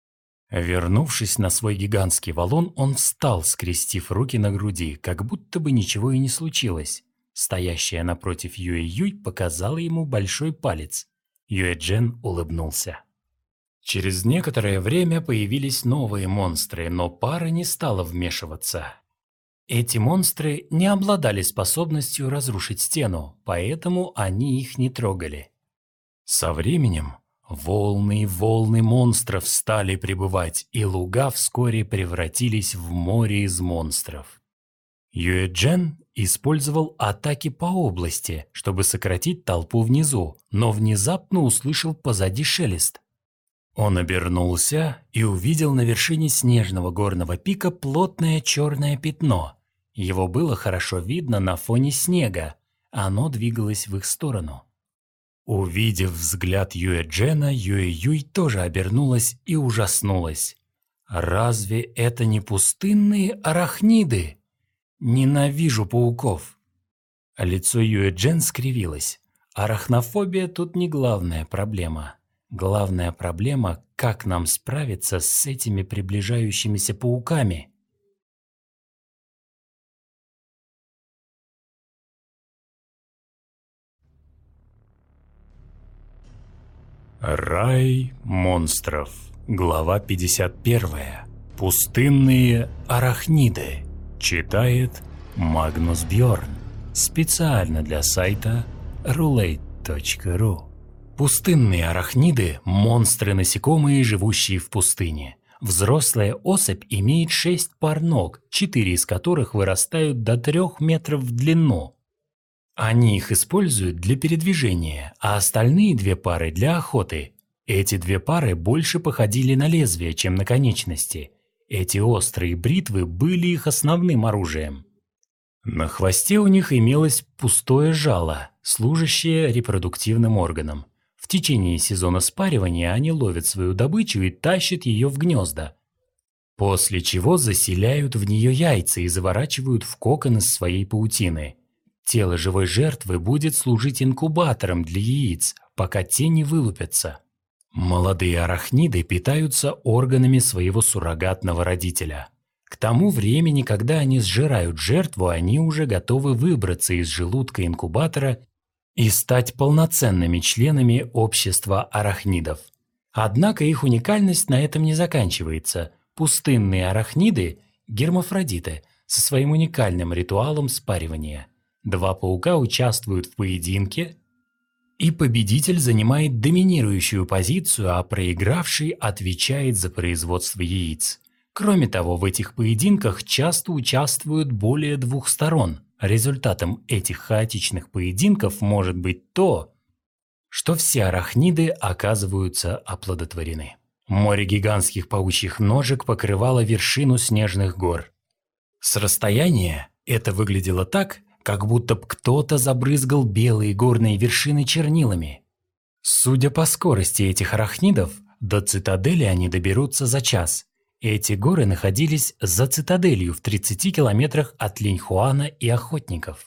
Вернувшись на свой гигантский валун, он встал, скрестив руки на груди, как будто бы ничего и не случилось. Стоящая напротив Юэ Юй показала ему большой палец. Юэ Джен улыбнулся. Через некоторое время появились новые монстры, но пара не стала вмешиваться. Эти монстры не обладали способностью разрушить стену, поэтому они их не трогали. Со временем волны и волны монстров стали прибывать, и луга вскоре превратились в море из монстров. Юэ Джен использовал атаки по области, чтобы сократить толпу внизу, но внезапно услышал позади шелест. Он обернулся и увидел на вершине снежного горного пика плотное черное пятно. Его было хорошо видно на фоне снега. Оно двигалось в их сторону. Увидев взгляд Юэ Джена, Юэ Юй тоже обернулась и ужаснулась. «Разве это не пустынные арахниды? Ненавижу пауков!» Лицо Юэ Джен скривилось. Арахнофобия тут не главная проблема. Главная проблема, как нам справиться с этими приближающимися пауками. Рай монстров. Глава пятьдесят первая. Пустынные арахниды. Читает Магнус Бьорн. Специально для сайта рулейт точка ру. Пустынные арахниды – монстры-насекомые, живущие в пустыне. Взрослая особь имеет шесть пар ног, четыре из которых вырастают до трех метров в длину. Они их используют для передвижения, а остальные две пары – для охоты. Эти две пары больше походили на лезвия, чем на конечности. Эти острые бритвы были их основным оружием. На хвосте у них имелось пустое жало, служащее репродуктивным органом. В течение сезона спаривания они ловят свою добычу и тащат ее в гнезда, после чего заселяют в нее яйца и заворачивают в кокон из своей паутины. Тело живой жертвы будет служить инкубатором для яиц, пока те не вылупятся. Молодые арахниды питаются органами своего суррогатного родителя. К тому времени, когда они сжирают жертву, они уже готовы выбраться из желудка инкубатора и стать полноценными членами общества арахнидов. Однако их уникальность на этом не заканчивается. Пустынные арахниды – гермафродиты со своим уникальным ритуалом спаривания. Два паука участвуют в поединке, и победитель занимает доминирующую позицию, а проигравший отвечает за производство яиц. Кроме того, в этих поединках часто участвуют более двух сторон. Результатом этих хаотичных поединков может быть то, что все арахниды оказываются оплодотворены. Море гигантских паучьих ножек покрывало вершину снежных гор. С расстояния это выглядело так, как будто кто-то забрызгал белые горные вершины чернилами. Судя по скорости этих арахнидов, до цитадели они доберутся за час. Эти горы находились за цитаделью в тридцати километрах от Линьхуана и охотников.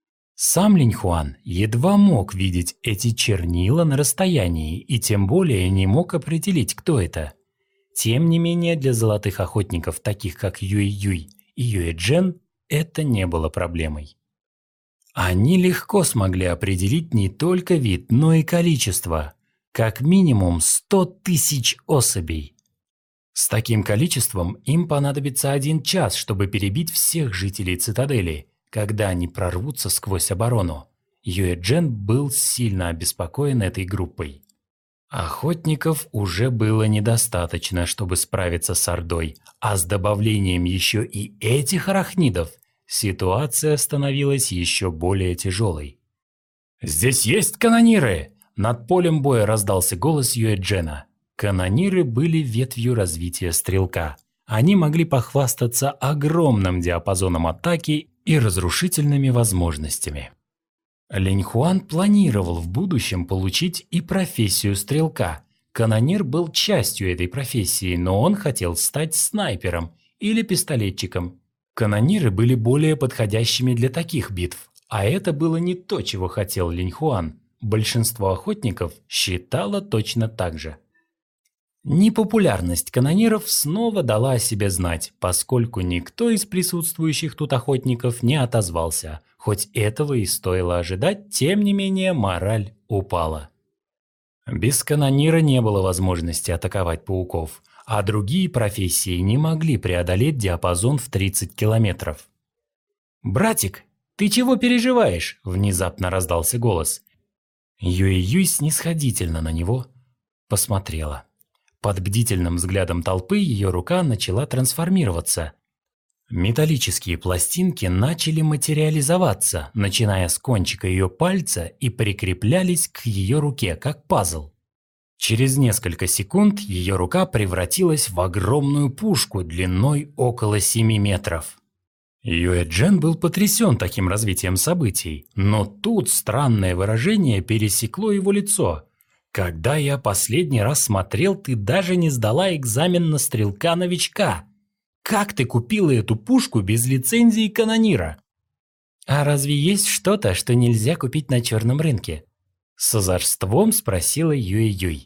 Сам Линьхуан едва мог видеть эти чернила на расстоянии и тем более не мог определить, кто это. Тем не менее, для золотых охотников, таких как Юй-Юй и Юэ-Джен, это не было проблемой. Они легко смогли определить не только вид, но и количество. Как минимум сто тысяч особей. С таким количеством им понадобится один час, чтобы перебить всех жителей цитадели, когда они прорвутся сквозь оборону. Юэ-Джен был сильно обеспокоен этой группой. Охотников уже было недостаточно, чтобы справиться с Ордой, а с добавлением еще и этих арахнидов ситуация становилась еще более тяжелой. «Здесь есть канониры!» Над полем боя раздался голос Юэ-Джена. Канониры были ветвью развития стрелка. Они могли похвастаться огромным диапазоном атаки и разрушительными возможностями. Линьхуан планировал в будущем получить и профессию стрелка. Канонир был частью этой профессии, но он хотел стать снайпером или пистолетчиком. Канониры были более подходящими для таких битв, а это было не то, чего хотел Линьхуан. Большинство охотников считало точно так же. Непопулярность канониров снова дала о себе знать, поскольку никто из присутствующих тут охотников не отозвался. Хоть этого и стоило ожидать, тем не менее мораль упала. Без канонира не было возможности атаковать пауков, а другие профессии не могли преодолеть диапазон в тридцать километров. «Братик, ты чего переживаешь?» – внезапно раздался голос. Юй-Юй снисходительно на него посмотрела. Под бдительным взглядом толпы ее рука начала трансформироваться. Металлические пластинки начали материализоваться, начиная с кончика ее пальца и прикреплялись к ее руке, как пазл. Через несколько секунд ее рука превратилась в огромную пушку длиной около семи метров. Юэ-Джен был потрясен таким развитием событий, но тут странное выражение пересекло его лицо. «Когда я последний раз смотрел, ты даже не сдала экзамен на стрелка-новичка. Как ты купила эту пушку без лицензии канонира?» «А разве есть что-то, что нельзя купить на черном рынке?» С озорством спросила Юэ-Юй.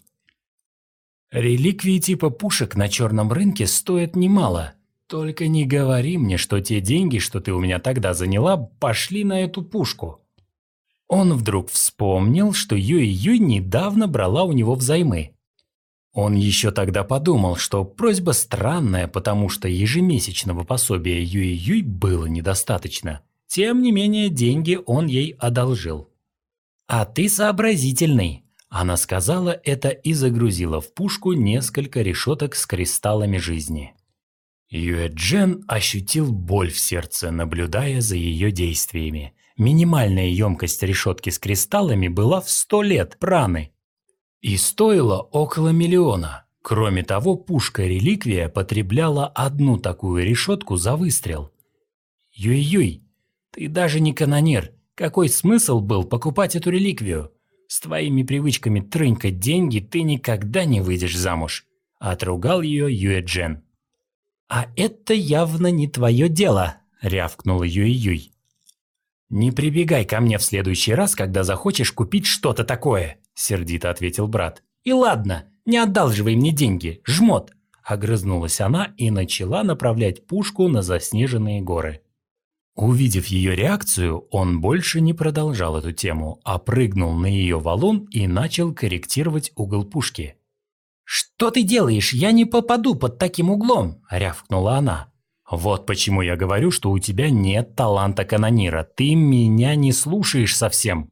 «Реликвии типа пушек на черном рынке стоят немало. Только не говори мне, что те деньги, что ты у меня тогда заняла, пошли на эту пушку». Он вдруг вспомнил, что Юй-Юй недавно брала у него взаймы. Он еще тогда подумал, что просьба странная, потому что ежемесячного пособия Юй-Юй было недостаточно. Тем не менее, деньги он ей одолжил. «А ты сообразительный», – она сказала это и загрузила в пушку несколько решеток с кристаллами жизни. Юэ-Джен ощутил боль в сердце, наблюдая за ее действиями. Минимальная емкость решетки с кристаллами была в сто лет праны и стоила около миллиона. Кроме того, пушка-реликвия потребляла одну такую решетку за выстрел. «Юй-Юй, ты даже не канонир. Какой смысл был покупать эту реликвию? С твоими привычками трынькать деньги ты никогда не выйдешь замуж», – отругал ее Юэ-Джен. «А это явно не твое дело», – рявкнула Юй-Юй. «Не прибегай ко мне в следующий раз, когда захочешь купить что-то такое», – сердито ответил брат. «И ладно, не одалживай мне деньги, жмот», – огрызнулась она и начала направлять пушку на заснеженные горы. Увидев ее реакцию, он больше не продолжал эту тему, а прыгнул на ее валун и начал корректировать угол пушки. «Что ты делаешь? Я не попаду под таким углом!» – рявкнула она. «Вот почему я говорю, что у тебя нет таланта канонира. Ты меня не слушаешь совсем!»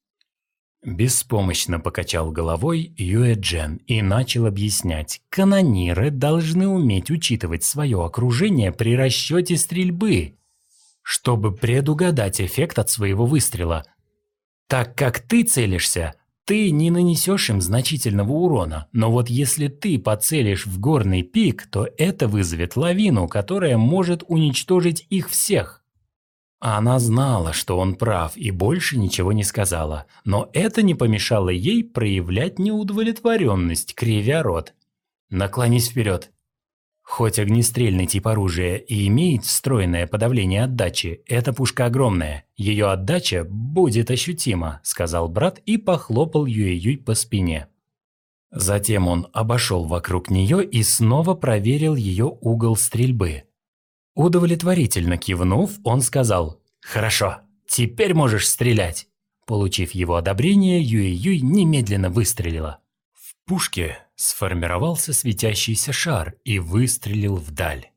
Беспомощно покачал головой Юэ-Джен и начал объяснять. Канониры должны уметь учитывать свое окружение при расчете стрельбы, чтобы предугадать эффект от своего выстрела. Так как ты целишься, ты не нанесешь им значительного урона, но вот если ты поцелишь в горный пик, то это вызовет лавину, которая может уничтожить их всех. Она знала, что он прав, и больше ничего не сказала, но это не помешало ей проявлять неудовлетворенность, кривя рот. «Наклонись вперед». Хоть огнестрельный тип оружия и имеет встроенное подавление отдачи, эта пушка огромная, ее отдача будет ощутима, сказал брат и похлопал Юэ-Юй по спине. Затем он обошел вокруг нее и снова проверил ее угол стрельбы. Удовлетворительно кивнув, он сказал: «Хорошо, теперь можешь стрелять». Получив его одобрение, Юэ-Юй немедленно выстрелила. В пушке сформировался светящийся шар и выстрелил вдаль.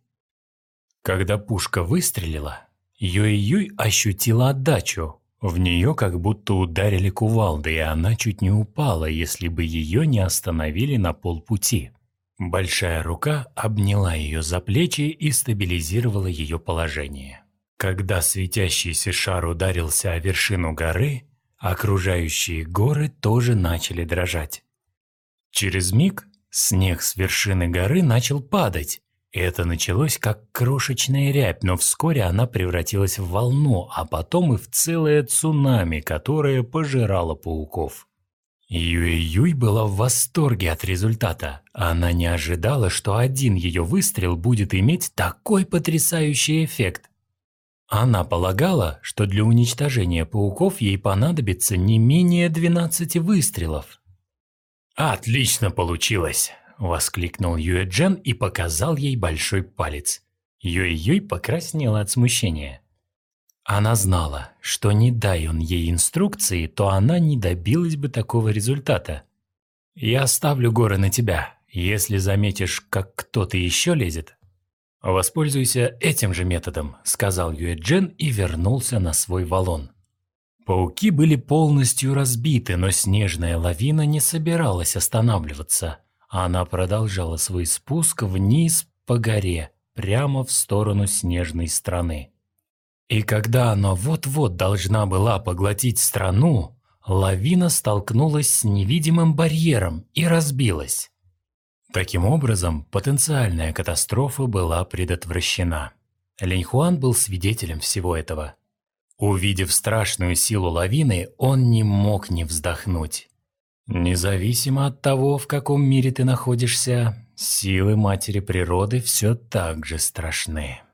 Когда пушка выстрелила, Юэ-Юй ощутила отдачу. В нее как будто ударили кувалдой, и она чуть не упала, если бы ее не остановили на полпути. Большая рука обняла ее за плечи и стабилизировала ее положение. Когда светящийся шар ударился о вершину горы, окружающие горы тоже начали дрожать. Через миг снег с вершины горы начал падать. Это началось как крошечная рябь, но вскоре она превратилась в волну, а потом и в целое цунами, которое пожирало пауков. Юэ-Юй была в восторге от результата. Она не ожидала, что один ее выстрел будет иметь такой потрясающий эффект. Она полагала, что для уничтожения пауков ей понадобится не менее двенадцати выстрелов. «Отлично получилось!» – воскликнул Юэ-Джен и показал ей большой палец. Юэ-Юй покраснела от смущения. Она знала, что не дай он ей инструкции, то она не добилась бы такого результата. «Я оставлю горы на тебя. Если заметишь, как кто-то еще лезет, воспользуйся этим же методом», – сказал Юэ-Джен и вернулся на свой валун. Пауки были полностью разбиты, но снежная лавина не собиралась останавливаться. Она продолжала свой спуск вниз по горе, прямо в сторону снежной страны. И когда она вот-вот должна была поглотить страну, лавина столкнулась с невидимым барьером и разбилась. Таким образом, потенциальная катастрофа была предотвращена. Линьхуан был свидетелем всего этого. Увидев страшную силу лавины, он не мог не вздохнуть. Независимо от того, в каком мире ты находишься, силы матери природы все так же страшны.